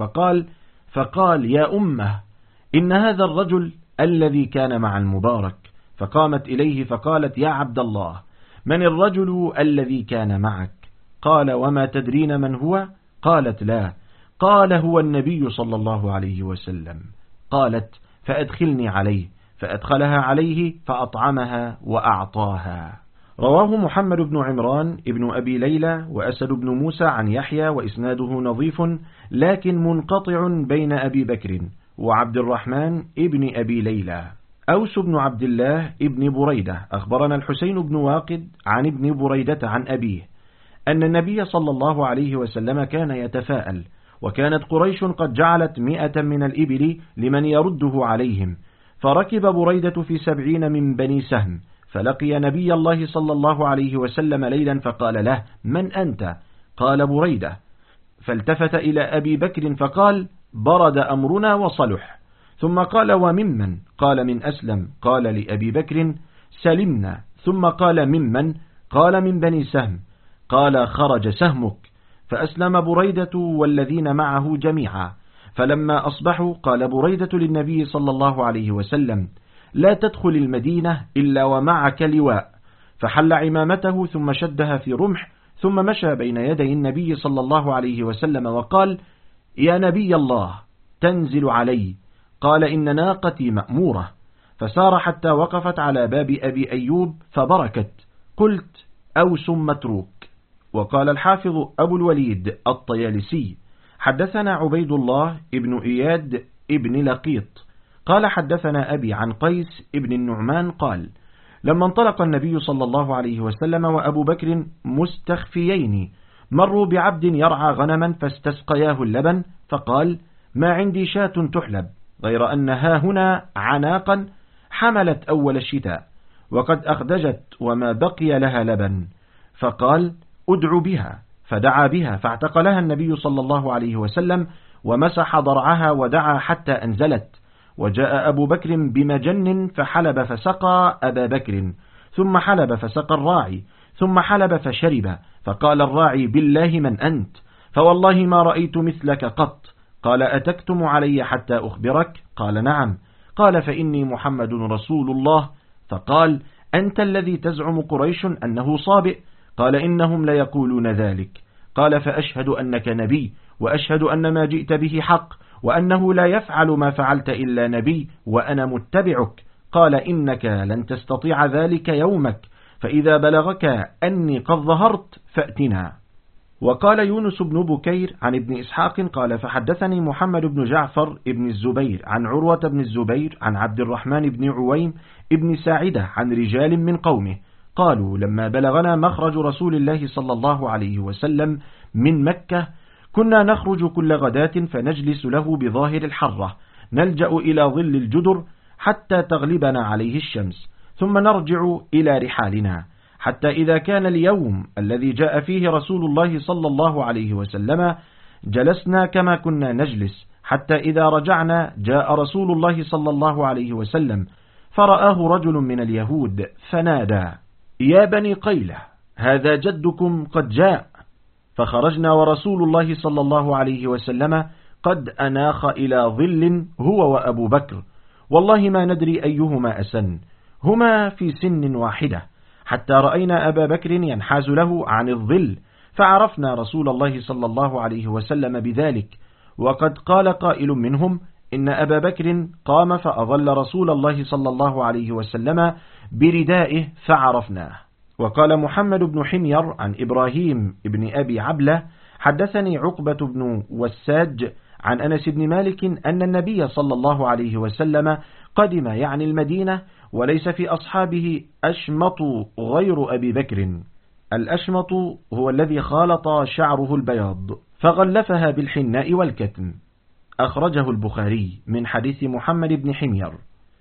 فقال: يا أمه، إن هذا الرجل الذي كان مع المبارك. فقامت إليه فقالت: يا عبد الله، من الرجل الذي كان معك؟ قال: وما تدرين من هو؟ قالت: لا. قال: هو النبي صلى الله عليه وسلم. قالت: فأدخلني عليه، فأدخلها عليه فأطعمها وأعطاها. رواه محمد بن عمران ابن أبي ليلى وأسد بن موسى عن يحيى وإسناده نظيف لكن منقطع بين أبي بكر وعبد الرحمن ابن أبي ليلى. أوس بن عبد الله ابن بريدة أخبرنا الحسين بن واقد عن ابن بريدة عن أبيه أن النبي صلى الله عليه وسلم كان يتفاءل، وكانت قريش قد جعلت 100 من الإبل لمن يرده عليهم، فركب بريدة في 70 من بني سهم، فلقي نبي الله صلى الله عليه وسلم ليلا فقال له: من أنت؟ قال: بريدة. فالتفت إلى أبي بكر فقال: برد أمرنا وصلح. ثم قال: وممن؟ قال: من أسلم. قال لأبي بكر: سلمنا. ثم قال: ممن؟ قال: من بني سهم. قال: خرج سهمك. فأسلم بريدة والذين معه جميعا. فلما أصبحوا قال بريدة للنبي صلى الله عليه وسلم: لا تدخل المدينة إلا ومعك لواء. فحل عمامته ثم شدها في رمح، ثم مشى بين يدي النبي صلى الله عليه وسلم وقال: يا نبي الله، تنزل علي. قال: إن ناقتي مأمورة. فسار حتى وقفت على باب أبي أيوب فبركت. قلت: أوس متروك. وقال الحافظ أبو الوليد الطيالسي: حدثنا عبيد الله ابن إياد ابن لقيط قال: حدثنا أبي عن قيس ابن النعمان قال: لما انطلق النبي صلى الله عليه وسلم وأبو بكر مستخفيين مروا بعبد يرعى غنما فاستسقياه اللبن، فقال: ما عندي شاة تحلب، غير أنها هنا عناقا حملت أول الشتاء وقد أخدجت وما بقي لها لبن. فقال: أدع بها. فدعا بها فاعتقلها النبي صلى الله عليه وسلم ومسح ضرعها ودعا حتى أنزلت. وجاء أبو بكر بمجن فحلب فسقى أبا بكر، ثم حلب فسقى الراعي، ثم حلب فشرب. فقال الراعي: بالله من أنت؟ فوالله ما رأيت مثلك قط. قال: أتكتم علي حتى أخبرك؟ قال: نعم. قال: فإني محمد رسول الله. فقال: أنت الذي تزعم قريش أنه صابئ؟ قال: إنهم ليقولون ذلك. قال: فأشهد أنك نبي، وأشهد أن ما جئت به حق، وأنه لا يفعل ما فعلت إلا نبي، وأنا متبعك. قال: إنك لن تستطيع ذلك يومك، فإذا بلغك أني قد ظهرت فأتنا. وقال يونس بن بكير عن ابن إسحاق قال: فحدثني محمد بن جعفر ابن الزبير عن عروة بن الزبير عن عبد الرحمن بن عويم ابن ساعدة عن رجال من قومه قالوا: لما بلغنا مخرج رسول الله صلى الله عليه وسلم من مكة كنا نخرج كل غداة فنجلس له بظاهر الحرة، نلجأ إلى ظل الجدر حتى تغلبنا عليه الشمس، ثم نرجع إلى رحالنا، حتى إذا كان اليوم الذي جاء فيه رسول الله صلى الله عليه وسلم جلسنا كما كنا نجلس، حتى إذا رجعنا جاء رسول الله صلى الله عليه وسلم فرآه رجل من اليهود فنادى: يا بني قيلة، هذا جدكم قد جاء. فخرجنا ورسول الله صلى الله عليه وسلم قد أناخ إلى ظل هو وأبو بكر، والله ما ندري أيهما أسن، هما في سن واحدة، حتى رأينا أبا بكر ينحاز له عن الظل، فعرفنا رسول الله صلى الله عليه وسلم بذلك. وقد قال قائل منهم: إن أبا بكر قام فأظل رسول الله صلى الله عليه وسلم بردائه فعرفناه. وقال محمد بن حمير عن إبراهيم بن أبي عبلة: حدثني عقبة بن وساج عن أنس بن مالك أن النبي صلى الله عليه وسلم قدم يعني المدينة وليس في أصحابه أشمط غير أبي بكر. الأشمط هو الذي خالط شعره البياض فغلفها بالحناء والكتم. أخرجه البخاري من حديث محمد بن حمير.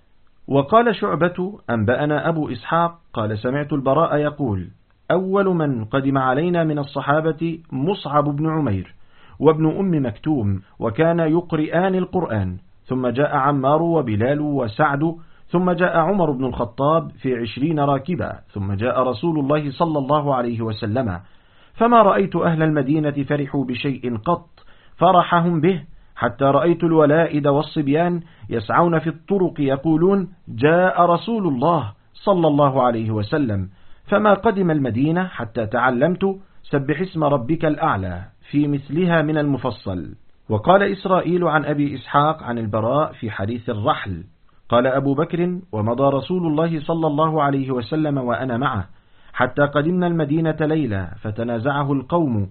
وقال شعبة: أنبأنا أبو إسحاق قال: سمعت البراء يقول: أول من قدم علينا من الصحابة مصعب بن عمير وابن أم مكتوم، وكان يقرئان القرآن، ثم جاء عمار وبلال وسعد، ثم جاء عمر بن الخطاب في 20 راكبا، ثم جاء رسول الله صلى الله عليه وسلم، فما رأيت أهل المدينة فرحوا بشيء قط فرحهم به، حتى رأيت الولائد والصبيان يسعون في الطرق يقولون: جاء رسول الله صلى الله عليه وسلم. فما قدم المدينة حتى تعلمت سبح اسم ربك الأعلى في مثلها من المفصل. وقال إسرائيل عن أبي إسحاق عن البراء في حديث الرحل قال أبو بكر: ومضى رسول الله صلى الله عليه وسلم وأنا معه حتى قدمنا المدينة ليلة، فتنازعه القوم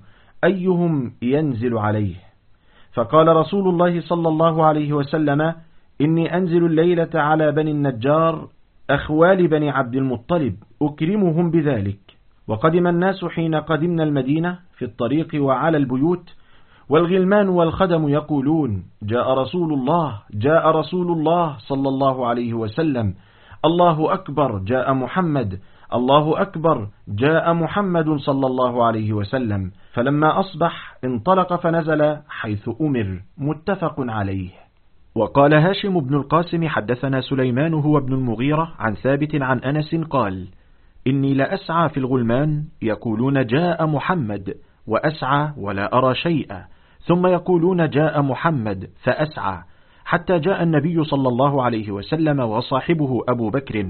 أيهم ينزل عليه، فقال رسول الله صلى الله عليه وسلم: إني أنزل الليلة على بني النجار أخوال بني عبد المطلب أكرمهم بذلك. وقدم الناس حين قدمنا المدينة في الطريق وعلى البيوت، والغلمان والخدم يقولون: جاء رسول الله، جاء رسول الله صلى الله عليه وسلم، الله أكبر، جاء محمد، الله أكبر، جاء محمد صلى الله عليه وسلم. فلما أصبح انطلق فنزل حيث أمر، متفق عليه. وقال هاشم بن القاسم: حدثنا سليمان هو ابن المغيرة عن ثابت عن أنس قال: إني لأسعى في الغلمان يقولون جاء محمد، وأسعى ولا أرى شيئا، ثم يقولون جاء محمد فأسعى، حتى جاء النبي صلى الله عليه وسلم وصاحبه أبو بكر،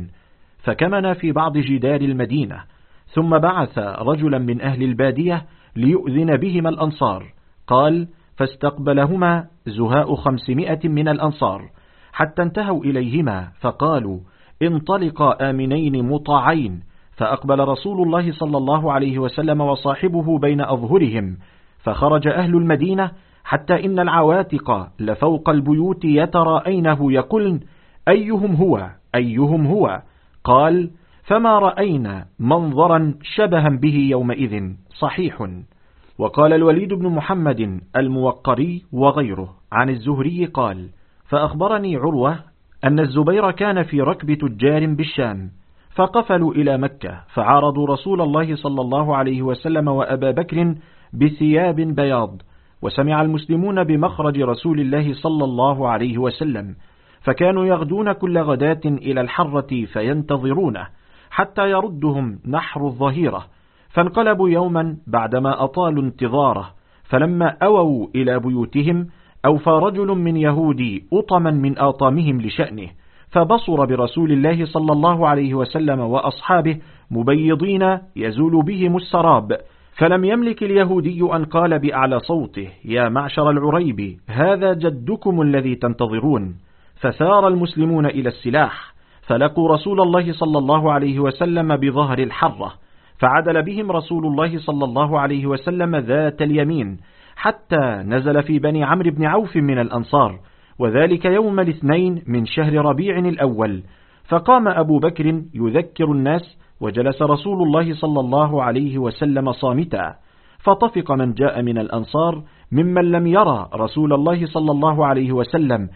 فكمن في بعض جدار المدينة، ثم بعث رجلا من أهل البادية ليؤذن بهما الأنصار. قال: فاستقبلهما زهاء 500 من الأنصار، حتى انتهوا إليهما، فقالوا: انطلقا آمنين مطاعين. فأقبل رسول الله صلى الله عليه وسلم وصاحبه بين أظهرهم، فخرج أهل المدينة حتى إن العواتق لفوق البيوت يتراءينه يقولن: أيهم هو، أيهم هو؟ قال: فما رأينا منظرا شبها به يومئذ. صحيح. وقال الوليد بن محمد الموقري وغيره عن الزهري قال: فأخبرني عروة أن الزبير كان في ركب تجار بالشام، فقفلوا إلى مكة، فعارضوا رسول الله صلى الله عليه وسلم وأبا بكر بثياب بياض، وسمع المسلمون بمخرج رسول الله صلى الله عليه وسلم، فكانوا يغدون كل غداة إلى الحرة فينتظرونه حتى يردهم نحر الظهيرة، فانقلبوا يوما بعدما أطالوا انتظاره، فلما أووا إلى بيوتهم أوفى رجل من يهودي أطما من آطامهم لشأنه، فبصر برسول الله صلى الله عليه وسلم وأصحابه مبيضين يزول بهم السراب، فلم يملك اليهودي أن قال بأعلى صوته: يا معشر العريب، هذا جدكم الذي تنتظرون. فثار المسلمون إلى السلاح، فلقوا رسول الله صلى الله عليه وسلم بظهر الحرة، فعدل بهم رسول الله صلى الله عليه وسلم ذات اليمين، حتى نزل في بني عمرو بن عوف من الأنصار، وذلك يوم الاثنين من شهر ربيع الأول. فقام أبو بكر يذكر الناس، وجلس رسول الله صلى الله عليه وسلم صامتا، فطفق من جاء من الأنصار ممن لم يرى رسول الله صلى الله عليه وسلم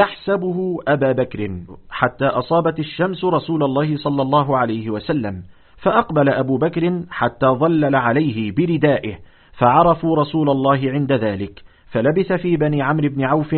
يحسبه أبا بكر، حتى أصابت الشمس رسول الله صلى الله عليه وسلم، فأقبل أبو بكر حتى ظلل عليه بردائه، فعرفوا رسول الله عند ذلك، فلبث في بني عمرو بن عوف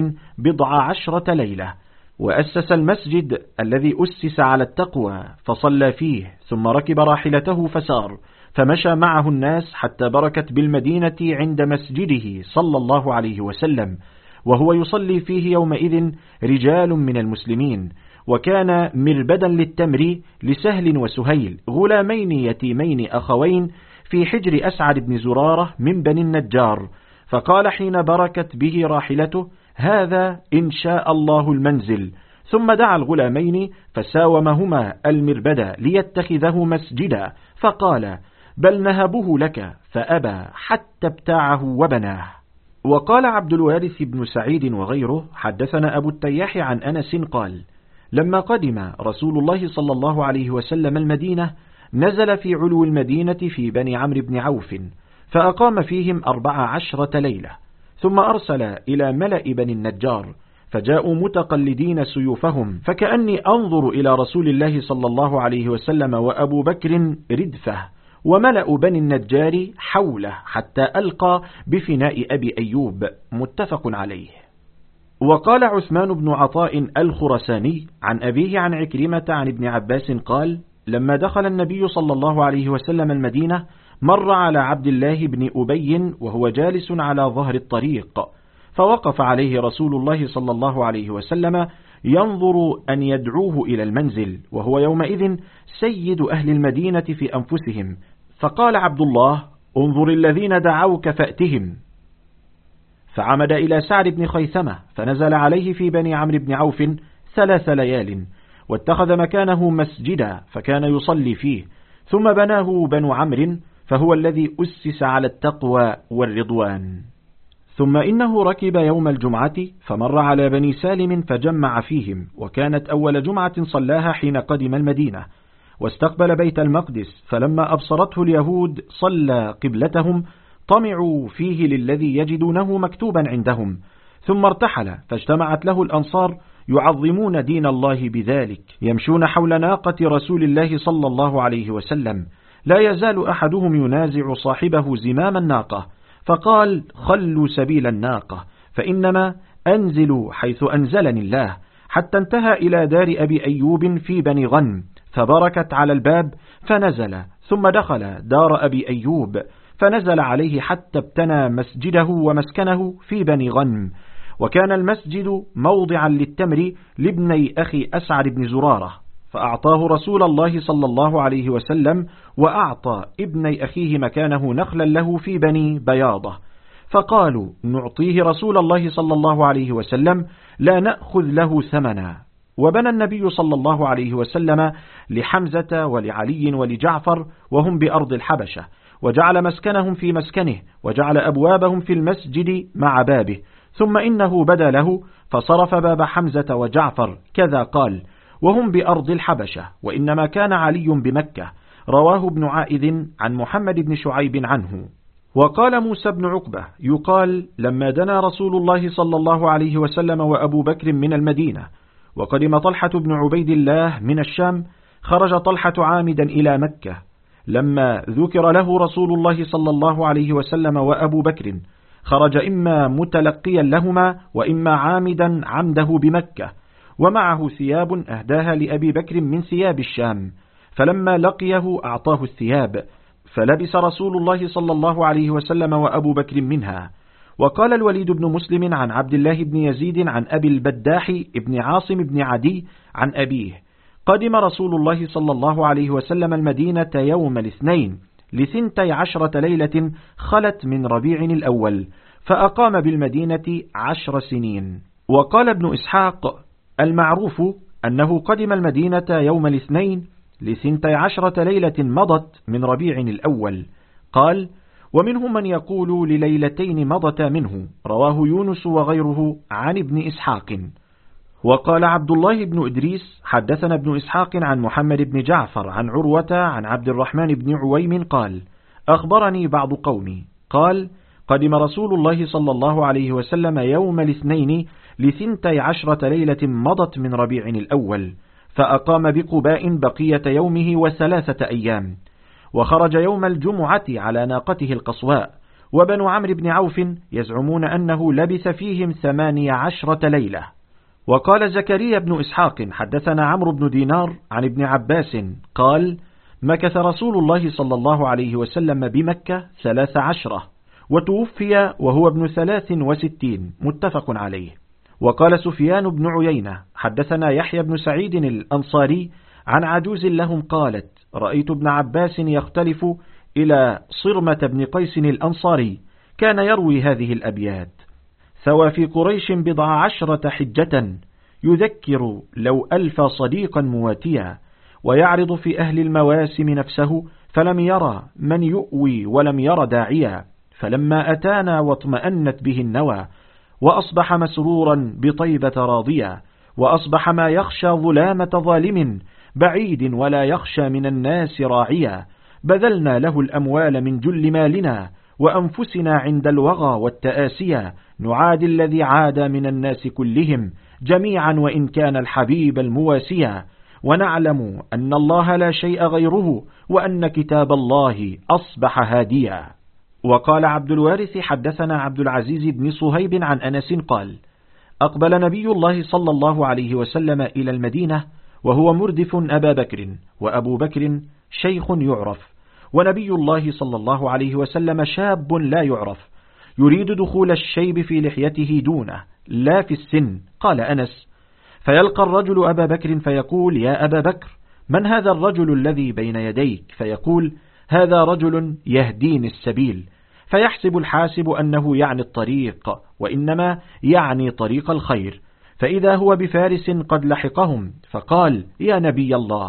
10 ليلة، وأسس المسجد الذي أسس على التقوى فصلى فيه، ثم ركب راحلته فسار، فمشى معه الناس حتى بركت بالمدينة عند مسجده صلى الله عليه وسلم، وهو يصلي فيه يومئذ رجال من المسلمين، وكان مربدا للتمر لسهل وسهيل، غلامين يتيمين أخوين في حجر أسعد بن زرارة من بني النجار. فقال حين بركت به راحلته: هذا إن شاء الله المنزل. ثم دعا الغلامين فساومهما المربد ليتخذه مسجدا، فقال: بل نهبه لك، فأبى حتى ابتاعه وبناه. وقال عبد الوارث بن سعيد وغيره: حدثنا أبو التياح عن أنس قال: لما قدم رسول الله صلى الله عليه وسلم المدينة، نزل في علو المدينة في بني عمرو بن عوف، فأقام فيهم 14 ليلة، ثم أرسل إلى ملأ بني النجار، فجاءوا متقلدين سيوفهم، فكأني أنظر إلى رسول الله صلى الله عليه وسلم وأبو بكر ردفه، وملأ بني النجار حوله، حتى ألقى بفناء أبي أيوب، متفق عليه. وقال عثمان بن عطاء الخرساني عن أبيه عن عكرمة عن ابن عباس قال: لما دخل النبي صلى الله عليه وسلم المدينة، مر على عبد الله بن أبي وهو جالس على ظهر الطريق، فوقف عليه رسول الله صلى الله عليه وسلم ينظر أن يدعوه إلى المنزل، وهو يومئذ سيد أهل المدينة في أنفسهم، فقال عبد الله: انظر الذين دعوك فأتهم. فعمد إلى سعد بن خيثمة، فنزل عليه في بني عمرو بن عوف 3 ليال، واتخذ مكانه مسجدا، فكان يصلي فيه، ثم بناه بنو عمرو، فهو الذي أسس على التقوى والرضوان. ثم إنه ركب يوم الجمعة فمر على بني سالم فجمع فيهم، وكانت أول جمعة صلاها حين قدم المدينة، واستقبل بيت المقدس، فلما أبصرته اليهود صلى قبلتهم طمعوا فيه للذي يجدونه مكتوبا عندهم، ثم ارتحل، فاجتمعت له الأنصار يعظمون دين الله بذلك، يمشون حول ناقة رسول الله صلى الله عليه وسلم، لا يزال أحدهم ينازع صاحبه زمام الناقة، فقال: خلوا سبيل الناقة، فإنما أنزل حيث أنزلني الله، حتى انتهى إلى دار أبي أيوب في بني غنم، فبركت على الباب فنزل، ثم دخل دار أبي أيوب فنزل عليه حتى ابتنى مسجده ومسكنه في بني غنم. وكان المسجد موضعا للتمر لابني أخي أسعد بن زرارة، فأعطاه رسول الله صلى الله عليه وسلم، وأعطى ابني أخيه مكانه نخلا له في بني بياضة، فقالوا: نعطيه رسول الله صلى الله عليه وسلم، لا نأخذ له ثمنا. وبنى النبي صلى الله عليه وسلم لحمزة ولعلي ولجعفر وهم بأرض الحبشة، وجعل مسكنهم في مسكنه، وجعل أبوابهم في المسجد مع بابه، ثم إنه بدا له فصرف باب حمزة وجعفر، كذا قال: وهم بأرض الحبشة، وإنما كان علي بمكة. رواه ابن عائذ عن محمد بن شعيب عنه. وقال موسى بن عقبة: يقال لما دنا رسول الله صلى الله عليه وسلم وأبو بكر من المدينة، وقدم طلحة بن عبيد الله من الشام، خرج طلحة عامدا إلى مكة، لما ذكر له رسول الله صلى الله عليه وسلم وأبو بكر، خرج إما متلقيا لهما وإما عامدا عمده بمكة، ومعه ثياب أهداها لأبي بكر من ثياب الشام، فلما لقيه أعطاه الثياب، فلبس رسول الله صلى الله عليه وسلم وأبو بكر منها. وقال الوليد بن مسلم عن عبد الله بن يزيد عن أبي البداح بن عاصم بن عدي عن أبيه: قدم رسول الله صلى الله عليه وسلم المدينة يوم الاثنين ل12 ليلة خلت من ربيع الأول، فأقام بالمدينة 10 سنين. وقال ابن إسحاق: المعروف أنه قدم المدينة يوم الاثنين ل12 ليلة مضت من ربيع الأول. قال: ومنهم من يقول لليلتين مضتا منه. رواه يونس وغيره عن ابن إسحاق. وقال عبد الله بن إدريس: حدثنا ابن إسحاق عن محمد بن جعفر عن عروة عن عبد الرحمن بن عويم قال: أخبرني بعض قومي قال: قدم رسول الله صلى الله عليه وسلم يوم الاثنين ل12 ليلة مضت من ربيع الأول، فأقام بقباء بقية يومه و3 أيام، وخرج يوم الجمعة على ناقته القصواء. وبنو عمرو بن عوف يزعمون أنه لبث فيهم 18 ليلة. وقال زكريا بن إسحاق: حدثنا عمرو بن دينار عن ابن عباس قال: مكث رسول الله صلى الله عليه وسلم بمكة 13، وتوفي وهو ابن 63، متفق عليه. وقال سفيان بن عيينة: حدثنا يحيى بن سعيد الأنصاري عن عجوز لهم قالت: رأيت ابن عباس يختلف إلى صرمة بن قيس الأنصاري، كان يروي هذه الأبيات: ثوى في قريش 10 حجة، يذكر لو ألف صديقا مواتيا، ويعرض في أهل المواسم نفسه، فلم يرى من يؤوي ولم ير داعيا، فلما أتانا واطمأنت به النوى، وأصبح مسرورا بطيبة راضيا، وأصبح ما يخشى ظلامة ظالم بعيد، ولا يخشى من الناس راعيا، بذلنا له الأموال من جل مالنا، وأنفسنا عند الوغى والتآسيا، نعادي الذي عاد من الناس كلهم جميعا، وإن كان الحبيب المواسيا، ونعلم أن الله لا شيء غيره، وأن كتاب الله أصبح هاديا. وقال عبد الوارث: حدثنا عبد العزيز بن صهيب عن أنس قال: أقبل نبي الله صلى الله عليه وسلم إلى المدينة وهو مردف أبا بكر، وأبو بكر شيخ يعرف، ونبي الله صلى الله عليه وسلم شاب لا يعرف، يريد دخول الشيب في لحيته دونه لا في السن. قال أنس: فيلقى الرجل أبا بكر فيقول: يا أبا بكر، من هذا الرجل الذي بين يديك؟ فيقول: هذا رجل يهديني السبيل. فيحسب الحاسب أنه يعني الطريق، وإنما يعني طريق الخير، فإذا هو بفارس قد لحقهم، فقال: يا نبي الله،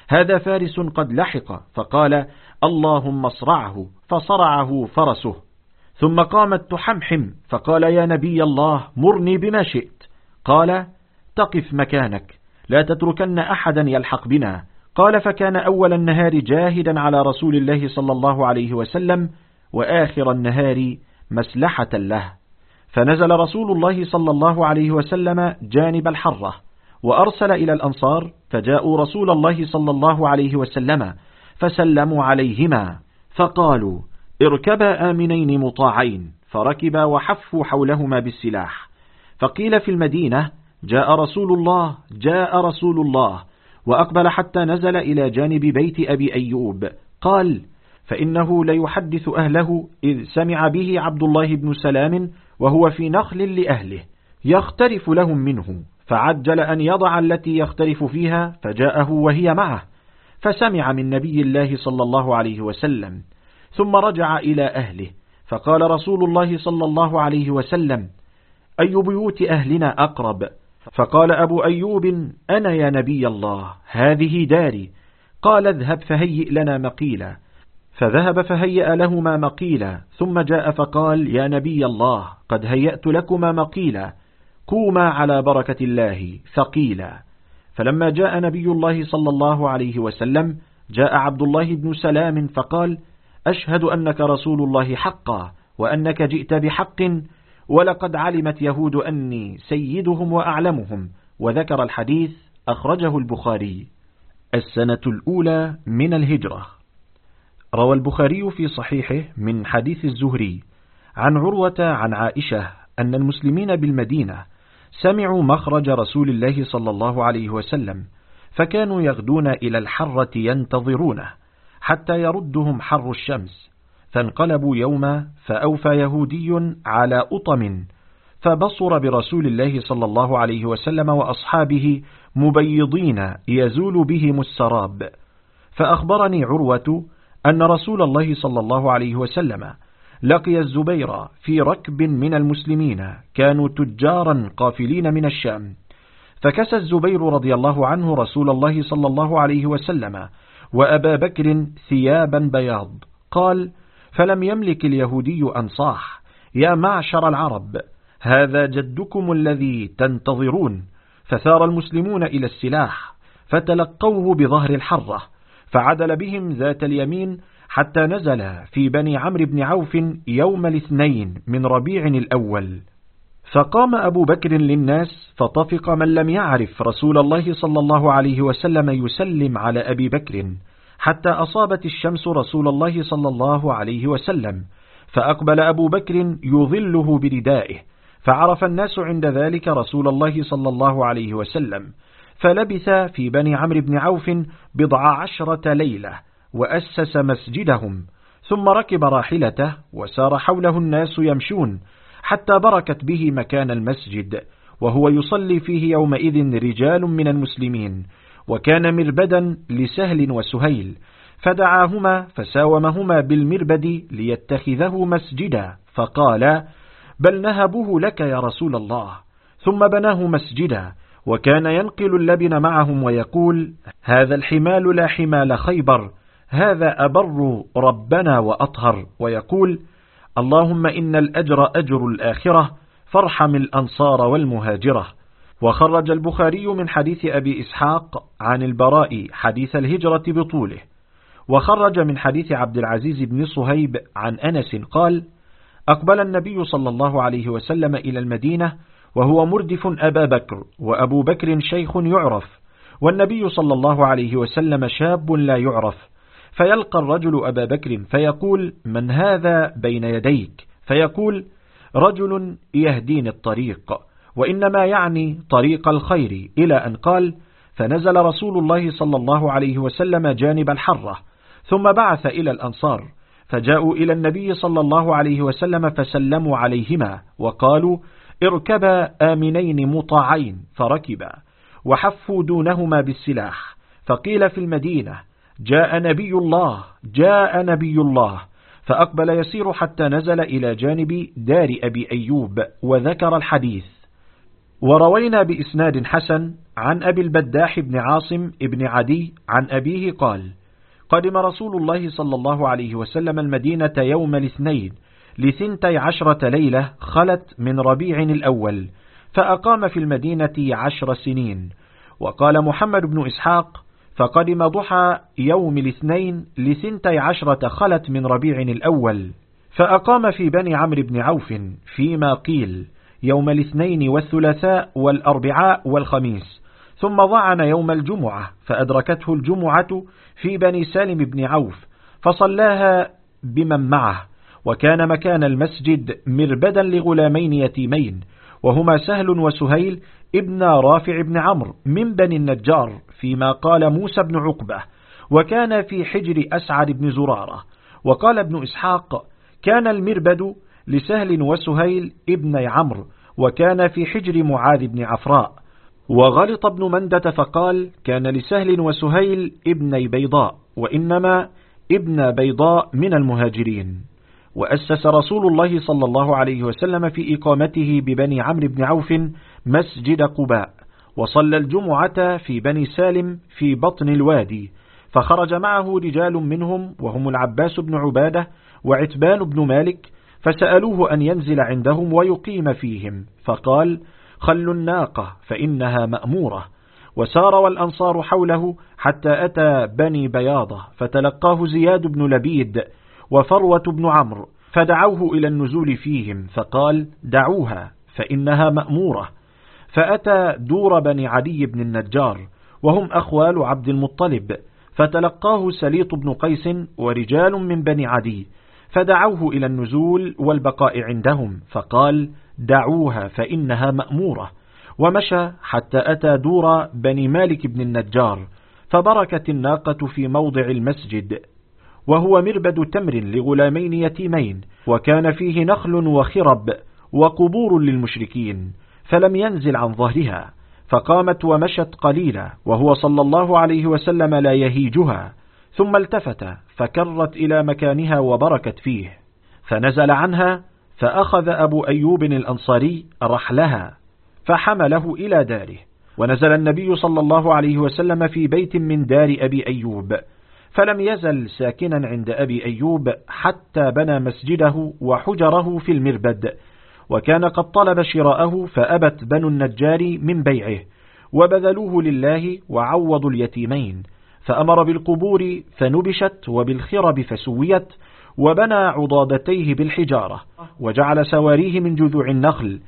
هذا فارس قد لحق، فقال: اللهم اصرعه، فصرعه فرسه. ثم قامت تحمحم، فقال: يا نبي الله، مرني بما شئت. قال: تقف مكانك، لا تتركن أحدا يلحق بنا. قال: فكان أول النهار جاهدا على رسول الله صلى الله عليه وسلم، وآخر النهار مسلحة له. فنزل رسول الله صلى الله عليه وسلم جانب الحرة، وأرسل إلى الأنصار، فجاءوا رسول الله صلى الله عليه وسلم فسلموا عليهما، فقالوا: اركبا آمنين مطاعين، فركبا وحفوا حولهما بالسلاح. فقيل في المدينة: جاء رسول الله، جاء رسول الله، وأقبل حتى نزل إلى جانب بيت أبي أيوب. قال: فإنه ليحدث أهله إذ سمع به عبد الله بن سلام وهو في نخل لأهله يخترف لهم منه، فعجل أن يضع التي يختلف فيها، فجاءه وهي معه، فسمع من نبي الله صلى الله عليه وسلم، ثم رجع إلى أهله. فقال رسول الله صلى الله عليه وسلم: أي بيوت أهلنا أقرب؟ فقال أبو أيوب: أنا يا نبي الله، هذه داري. قال: اذهب فهيئ لنا مقيلا. فذهب فهيأ لهما مقيلا، ثم جاء فقال: يا نبي الله، قد هيأت لكما مقيلا، قوما على بركة الله ثقيلا. فلما جاء نبي الله صلى الله عليه وسلم، جاء عبد الله بن سلام فقال: أشهد أنك رسول الله حقا، وأنك جئت بحق، ولقد علمت يهود أني سيدهم وأعلمهم. وذكر الحديث، أخرجه البخاري. السنة الأولى من الهجرة. روى البخاري في صحيحه من حديث الزهري عن عروة عن عائشة أن المسلمين بالمدينة سمعوا مخرج رسول الله صلى الله عليه وسلم، فكانوا يغدون إلى الحرة ينتظرونه حتى يردهم حر الشمس، فانقلبوا يوما، فأوفى يهودي على أطم، فبصر برسول الله صلى الله عليه وسلم وأصحابه مبيضين يزول بهم السراب. فأخبرني عروة أن رسول الله صلى الله عليه وسلم لقي الزبير في ركب من المسلمين، كانوا تجارا قافلين من الشام، فكسى الزبير رضي الله عنه رسول الله صلى الله عليه وسلم وأبا بكر ثيابا بياض. قال: فلم يملك اليهودي أن صاح: يا معشر العرب، هذا جدكم الذي تنتظرون. فثار المسلمون إلى السلاح، فتلقوه بظهر الحرة، فعدل بهم ذات اليمين حتى نزل في بني عمرو بن عوف يوم الاثنين من ربيع الأول. فقام أبو بكر للناس، فطفق من لم يعرف رسول الله صلى الله عليه وسلم يسلم على أبي بكر، حتى أصابت الشمس رسول الله صلى الله عليه وسلم، فأقبل أبو بكر يظله بردائه، فعرف الناس عند ذلك رسول الله صلى الله عليه وسلم، فلبث في بني عمرو بن عوف 10 ليلة، وأسس مسجدهم، ثم ركب راحلته، وسار حوله الناس يمشون، حتى بركت به مكان المسجد، وهو يصلي فيه يومئذ رجال من المسلمين، وكان مربدا لسهل وسهيل، فدعاهما فساومهما بالمربد ليتخذه مسجدا، فقال: بل نهبه لك يا رسول الله. ثم بناه مسجدا، وكان ينقل اللبن معهم ويقول: هذا الحمال لا حمال خيبر، هذا أبر ربنا وأطهر، ويقول: اللهم إن الأجر أجر الآخرة، فارحم الأنصار والمهاجرة. وخرج البخاري من حديث أبي إسحاق عن البراء حديث الهجرة بطوله. وخرج من حديث عبد العزيز بن صهيب عن أنس قال: أقبل النبي صلى الله عليه وسلم إلى المدينة وهو مردف أبا بكر، وأبو بكر شيخ يعرف، والنبي صلى الله عليه وسلم شاب لا يعرف، فيلقى الرجل أبا بكر فيقول: من هذا بين يديك؟ فيقول: رجل يهديني الطريق، وإنما يعني طريق الخير، إلى أن قال: فنزل رسول الله صلى الله عليه وسلم جانب الحرة، ثم بعث إلى الأنصار، فجاءوا إلى النبي صلى الله عليه وسلم فسلموا عليهما، وقالوا: اركبا آمنين مطاعين، فركبا وحفوا دونهما بالسلاح. فقيل في المدينة: جاء نبي الله، جاء نبي الله، فأقبل يسير حتى نزل إلى جانب دار أبي أيوب، وذكر الحديث. وروينا بإسناد حسن عن أبي البداح بن عاصم بن عدي عن أبيه قال: قدم رسول الله صلى الله عليه وسلم المدينة يوم الاثنين ل12 ليلة خلت من ربيع الأول، فأقام في المدينة 10 سنين. وقال محمد بن إسحاق: فقدم ضحى يوم الاثنين ل12 خلت من ربيع الأول، فأقام في بني عمرو بن عوف فيما قيل يوم الاثنين والثلاثاء والأربعاء والخميس، ثم ضعن يوم الجمعة فأدركته الجمعة في بني سالم بن عوف فصلاها بمن معه، وكان مكان المسجد مربدا لغلامين يتيمين، وهما سهل وسهيل ابن رافع بن عمرو من بني النجار فيما قال موسى بن عقبة، وكان في حجر أسعد بن زرارة. وقال ابن إسحاق: كان المربد لسهل وسهيل ابن عمرو، وكان في حجر معاذ بن عفراء. وغلط ابن مندة فقال: كان لسهل وسهيل ابني بيضاء، وإنما ابن بيضاء من المهاجرين. وأسس رسول الله صلى الله عليه وسلم في إقامته ببني عمرو بن عوف مسجد قباء، وصلى الجمعة في بني سالم في بطن الوادي، فخرج معه رجال منهم وهم العباس بن عبادة وعتبان بن مالك، فسألوه أن ينزل عندهم ويقيم فيهم، فقال: خلوا الناقة فإنها مأمورة. وسار والأنصار حوله حتى أتى بني بياضة، فتلقاه زياد بن لبيد وفروة بن عمرو، فدعوه إلى النزول فيهم، فقال: دعوها فإنها مأمورة. فأتى دور بني عدي بن النجار وهم أخوال عبد المطلب، فتلقاه سليط بن قيس ورجال من بني عدي، فدعوه إلى النزول والبقاء عندهم، فقال: دعوها فإنها مأمورة. ومشى حتى أتى دور بني مالك بن النجار، فبركت الناقة في موضع المسجد، وهو مربد تمر لغلامين يتيمين، وكان فيه نخل وخرب وقبور للمشركين، فلم ينزل عن ظهرها، فقامت ومشت قليلا وهو صلى الله عليه وسلم لا يهيجها، ثم التفت فكرت إلى مكانها وبركت فيه، فنزل عنها، فأخذ أبو أيوب الأنصاري رحلها فحمله إلى داره. ونزل النبي صلى الله عليه وسلم في بيت من دار أبي أيوب، فلم يزل ساكنا عند أبي أيوب حتى بنى مسجده وحجره في المربد، وكان قد طلب شراءه فأبت بنو النجار من بيعه، وبذلوه لله وعوضوا اليتيمين، فأمر بالقبور فنبشت وبالخرب فسويت، وبنى عضادتيه بالحجارة، وجعل سواريه من جذوع النخل،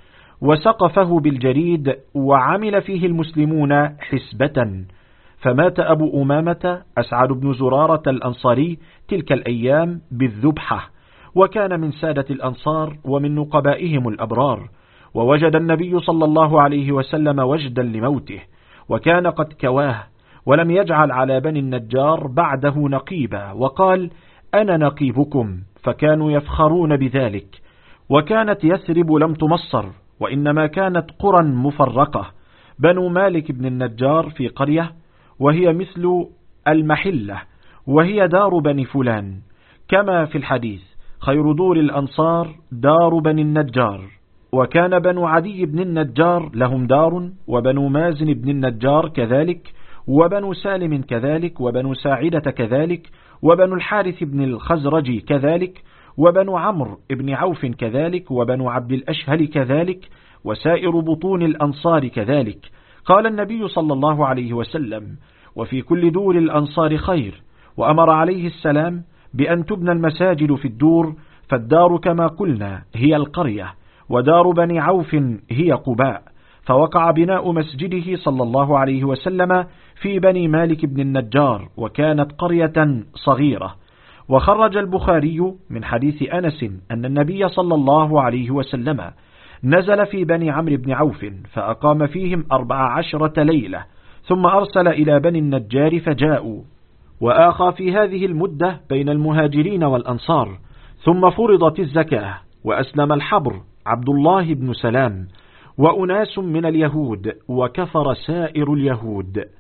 وسقفه بالجريد، وعمل فيه المسلمون حسبة. فمات أبو أمامة أسعد بن زرارة الأنصاري تلك الأيام بالذبحة، وكان من سادة الأنصار ومن نقبائهم الأبرار. ووجد النبي صلى الله عليه وسلم وجدا لموته، وكان قد كواه، ولم يجعل على بني النجار بعده نقيبا، وقال: أنا نقيبكم، فكانوا يفخرون بذلك. وكانت يثرب لم تمصر، وإنما كانت قرى مفرقة. بنو مالك بن النجار في قرية، وهي مثل المحلة، وهي دار بني فلان، كما في الحديث: خير دور الأنصار دار بني النجار. وكان بنو عدي بن النجار لهم دار، وبنو مازن بن النجار كذلك، وبنو سالم كذلك، وبنو ساعدة كذلك، وبنو الحارث بن الخزرج كذلك، وبنو عمرو بن عوف كذلك، وبنو عبد الأشهل كذلك، وسائر بطون الأنصار كذلك. قال النبي صلى الله عليه وسلم: وفي كل دور الأنصار خير. وأمر عليه السلام بأن تبنى المساجد في الدور، فالدار كما قلنا هي القرية، ودار بني عوف هي قباء. فوقع بناء مسجده صلى الله عليه وسلم في بني مالك بن النجار، وكانت قرية صغيرة. وخرج البخاري من حديث أنس أن النبي صلى الله عليه وسلم نزل في بني عمرو بن عوف فأقام فيهم 14 ليلة، ثم أرسل إلى بني النجار فجاءوا، وآخى في هذه المدة بين المهاجرين والأنصار. ثم فرضت الزكاة، وأسلم الحبر عبد الله بن سلام وأناس من اليهود، وكفر سائر اليهود.